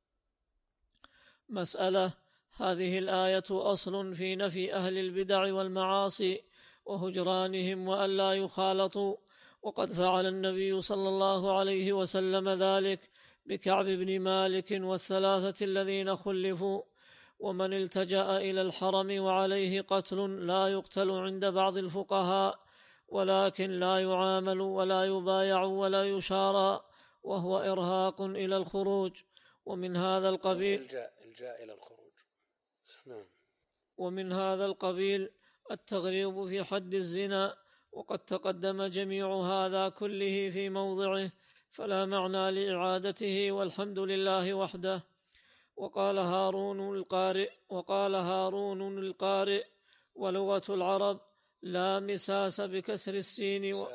مسألة. هذه الآية أصل في نفي أهل البدع والمعاصي وهجرانهم وألا يخالطوا، وقد فعل النبي صلى الله عليه وسلم ذلك بكعب بن مالك والثلاثة الذين خلفوا. ومن التجأ إلى الحرم وعليه قتل لا يقتل عند بعض الفقهاء، ولكن لا يعامل ولا يبايع ولا يشارى، وهو إرهاق إلى الخروج. ومن هذا القبيل الجاء, الجاء إلى الخروج. نعم. ومن هذا القبيل التغليظ في حد الزنا، وقد تقدم جميع هذا كله في موضعه، فلا معنى لإعادته، والحمد لله وحده. وقال هارون القارئ وقال هارون القارئ ولغة العرب لا مساس بكسر السين و...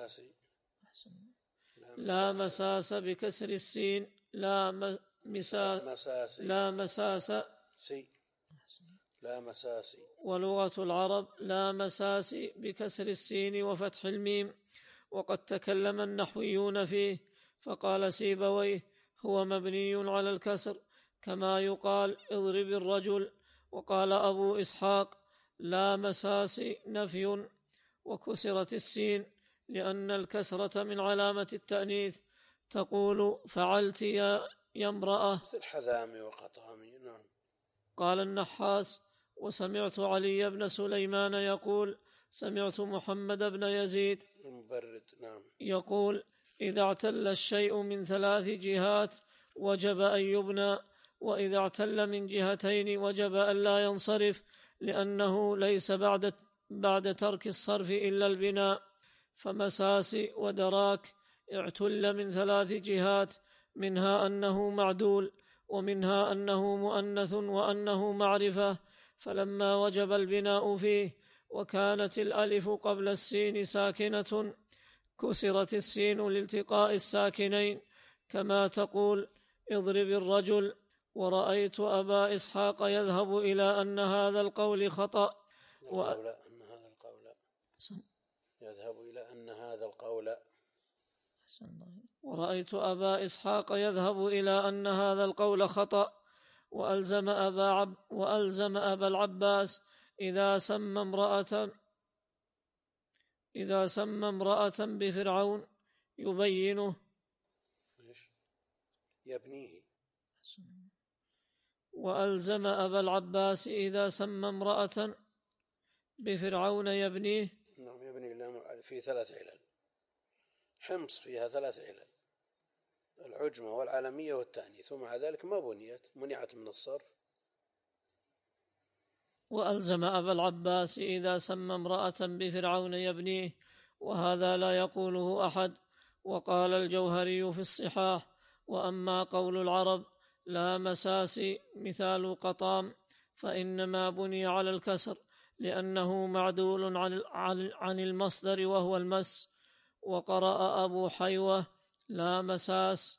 لا مساس بكسر السين لا مساس لا مساس سي لا مساس. ولغة العرب لا مساس بكسر السين وفتح الميم. وقد تكلم النحويون فيه، فقال سيبويه هو مبني على الكسر كما يقال اضرب الرجل. وقال أبو إسحاق لا مساس نفي، وكسرت السين لأن الكسرة من علامة التأنيث، تقول فعلت يا امرأة مثل حذامي وقطامي. نعم. قال النحاس وسمعت علي بن سليمان يقول سمعت محمد بن يزيد المبرد نعم يقول إذا اعتل الشيء من ثلاث جهات وجب أن يبنى، وإذا اعتل من جهتين وجب أن لا ينصرف، لأنه ليس بعد بعد ترك الصرف إلا البناء. فمساس ودراك اعتل من ثلاث جهات، منها أنه معدول، ومنها أنه مؤنث، وأنه معرفة، فلما وجب البناء فيه وكانت الألف قبل السين ساكنة كسرت السين لالتقاء الساكنين، كما تقول اضرب الرجل. ورأيت أبا إسحاق يذهب إلى أن هذا القول خطأ و... أن هذا القول يذهب إلى أن هذا القول ورأيت أبا إسحاق يذهب إلى أن هذا القول خطأ، وألزم أبا, عب وألزم أبا العباس إذا سمى امرأة إذا سمى امرأة بفرعون يبينه يبنيه. وألزم أبا العباس إذا سمى امرأة بفرعون يبنيه. نعم يبني في ثلاث علل. حمص فيها ثلاث علل، العجمة والعالمية والتأنيث، ومع ذلك ما بنيت، منعت من الصرف. وألزم أبا العباس إذا سمى امرأة بفرعون يبنيه، وهذا لا يقوله أحد. وقال الجوهري في الصحاح وأما قول العرب لا مساس مثال قطام فإنما بني على الكسر لأنه معدول عن المصدر وهو المس. وقرأ أبو حيوة لا مساس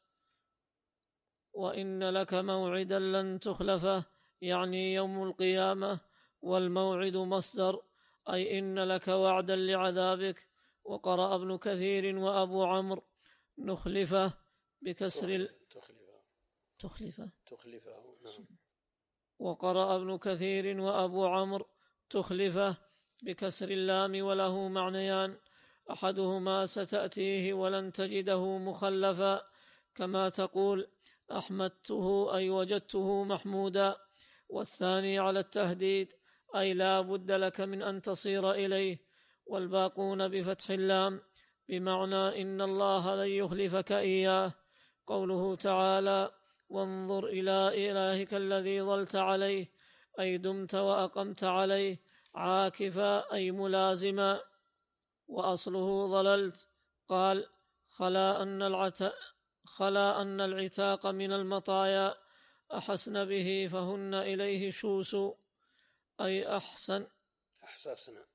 وإن لك موعدا لن تخلفه، يعني يوم القيامة، والموعد مصدر أي إن لك وعدا لعذابك. وقرأ ابن كثير وأبو عمرو نخلفه بكسر تخلفه تخلفه تخلفه نعم. وقرأ ابن كثير وأبو عمرو تخلفه بكسر اللام، وله معنيان، أحدهما ستأتيه ولن تجده مخلفا، كما تقول أحمدته أي وجدته محمودا، والثاني على التهديد أي لا بد لك من أن تصير إليه. والباقون بفتح اللام بمعنى إن الله لن يخلفك إياه. قوله تعالى وانظر إلى إلهك الذي ظلت عليه أي دمت وأقمت عليه، عاكفا أي ملازما. وأصله ضللت. قال خلا أن, العت... خلا أن العتاق من المطايا أحسن به فهن إليه شوس أي أحسن أحسسنا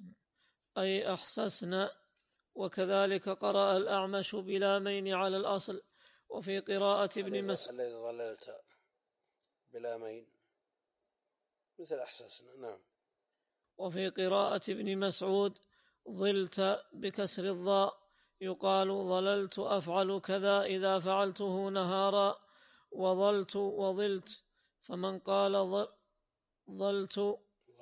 أي أحسسنا. وكذلك قرأ الأعمش بلامين على الأصل. وفي قراءة ابن مسعود الذي ضللت بلامين مثل أحسسنا نعم. وفي قراءة ابن مسعود ظلت بكسر الضاء، يقال ظللت أفعل كذا إذا فعلته نهارا، وظلت وظلت. فمن قال ظلت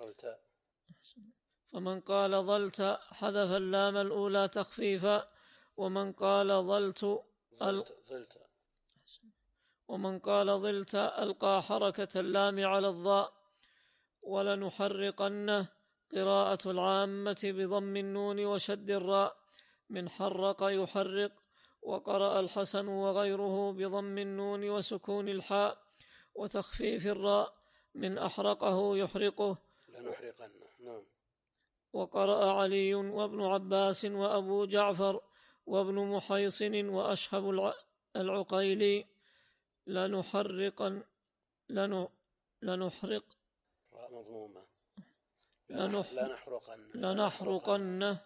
فمن قال ظلت حذف اللام الأولى تخفيفا، ومن قال ظلت ظلت ومن قال ظلت ألقى حركة اللام على الضاء. ولنحرقنه قراءة العامة بضم النون وشد الراء من حرق يحرق. وقرأ الحسن وغيره بضم النون وسكون الحاء وتخفيف الراء من أحرقه يحرقه. لنحرقنه. نعم. وقرأ علي وابن عباس وأبو جعفر وابن محيصن وأشهب العقيلي لنحرقن لن لنحرق راء مضمومة. لنح لنحرقنه لنحرقنه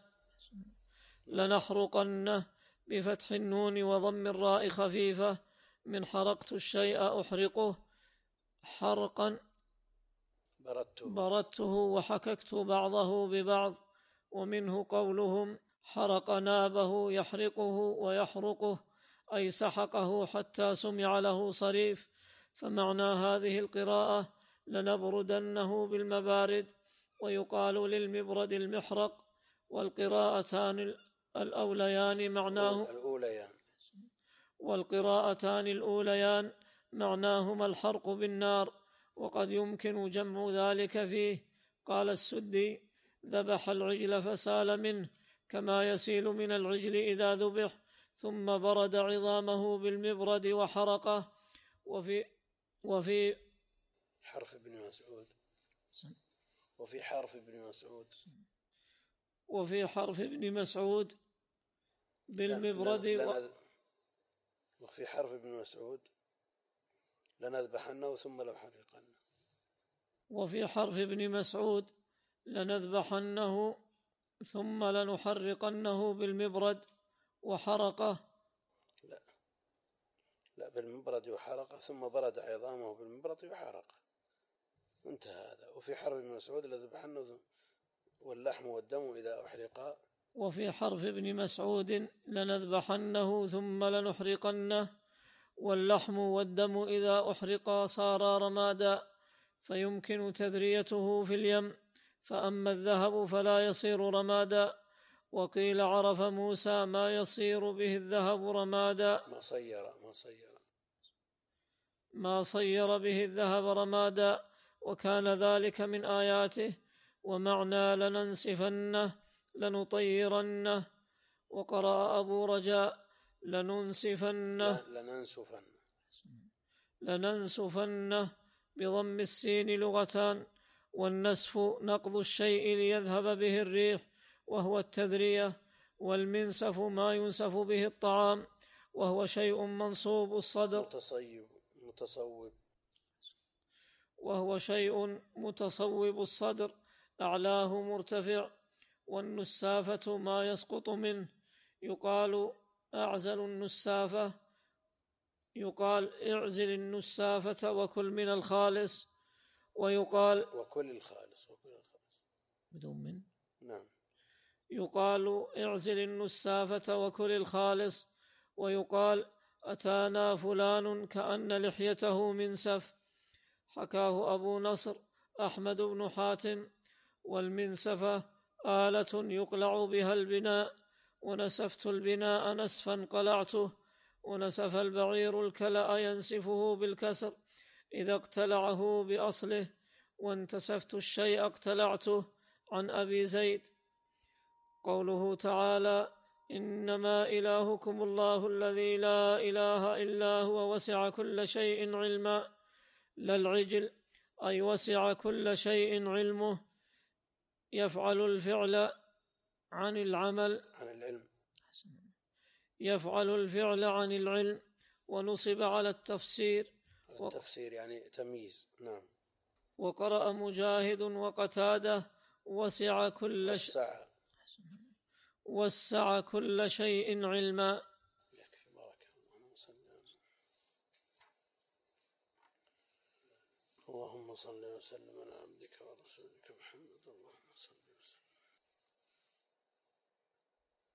لنحرقنه بفتح النون وضم الراء خفيفة من حرقت الشيء أحرقه حرقا بردته, بردته وحككت بعضه ببعض. ومنه قولهم حرق نابه يحرقه ويحرقه أي سحقه حتى سمع له صريف. فمعنى هذه القراءة لنبردنه بالمبارد، ويقال للمبرد المحرق. والقراءتان الأوليان معناه الأوليان والقراءتان الأوليان معناهما الحرق بالنار، وقد يمكن جمع ذلك فيه. قال السدي: ذبح العجل فسال منه كما يسيل من العجل إذا ذبح، ثم برد عظامه بالمبرد وحرقه. وفي وفي حرف ابن مسعود وفي حرف ابن مسعود وفي حرف ابن مسعود بالمبرد لن... لن... وفي حرف ابن مسعود لنذبحنه ثم لنحرقنه. وفي حرف ابن مسعود لنذبحنه ثم لنحرقنه بالمبرد وحرقه. لا لا بالمبرد وحرقه ثم برد عظامه بالمبرد وحرقه، انتهى هذا. وفي حرف ابن مسعود لنذبحنه واللحم والدم إذا أحرقا. وفي حرف ابن مسعود لنذبحنه ثم لنحرقنه واللحم والدم إذا أحرقا صار رمادا، فيمكن تذريته في اليم، فأما الذهب فلا يصير رمادا. وقيل عرف موسى ما يصير به الذهب رمادا ما صير ما صير ما صير به الذهب رمادا، وكان ذلك من آياته. ومعنى لننسفنه لنطيرنه. وقرأ أبو رجاء لننسفنه لننسفنه لننسفنه بضم السين لغتان، والنسف نقض الشيء ليذهب به الريح وهو التذرية، والمنسف ما ينسف به الطعام وهو شيء منصوب الصدر متصيب متصوب وهو شيء متصوب الصدر أعلاه مرتفع. والنسافة ما يسقط منه، يقال أعزل النسافة يقال اعزل النسافة وكل من الخالص، ويقال وكل الخالص وكل الخالص بدون من نعم يقال اعزل النسافة وكل الخالص. ويقال أتانا فلان كأن لحيته منسف، حكاه أبو نصر أحمد بن حاتم. والمنسفة آلة يقلع بها البناء، ونسفت البناء نسفا قلعته. ونسف البعير الكلأ ينسفه بالكسر إذا اقتلعه بأصله، وانتسفت الشيء اقتلعته. عن أبي زيد. قوله تعالى: إنما إلهكم الله الذي لا إله إلا هو وسع كل شيء علما. لا العجل، أي وسع كل شيء علمه، يفعل الفعل عن العمل عن العلم يفعل الفعل عن العلم. ونصب على التفسير التفسير يعني تمييز. نعم. وقرأ مجاهد وقتاده وسع كل شيء وسع كل شيء علما. اللهم صل وسلم على عبدك ورسولك محمد. الله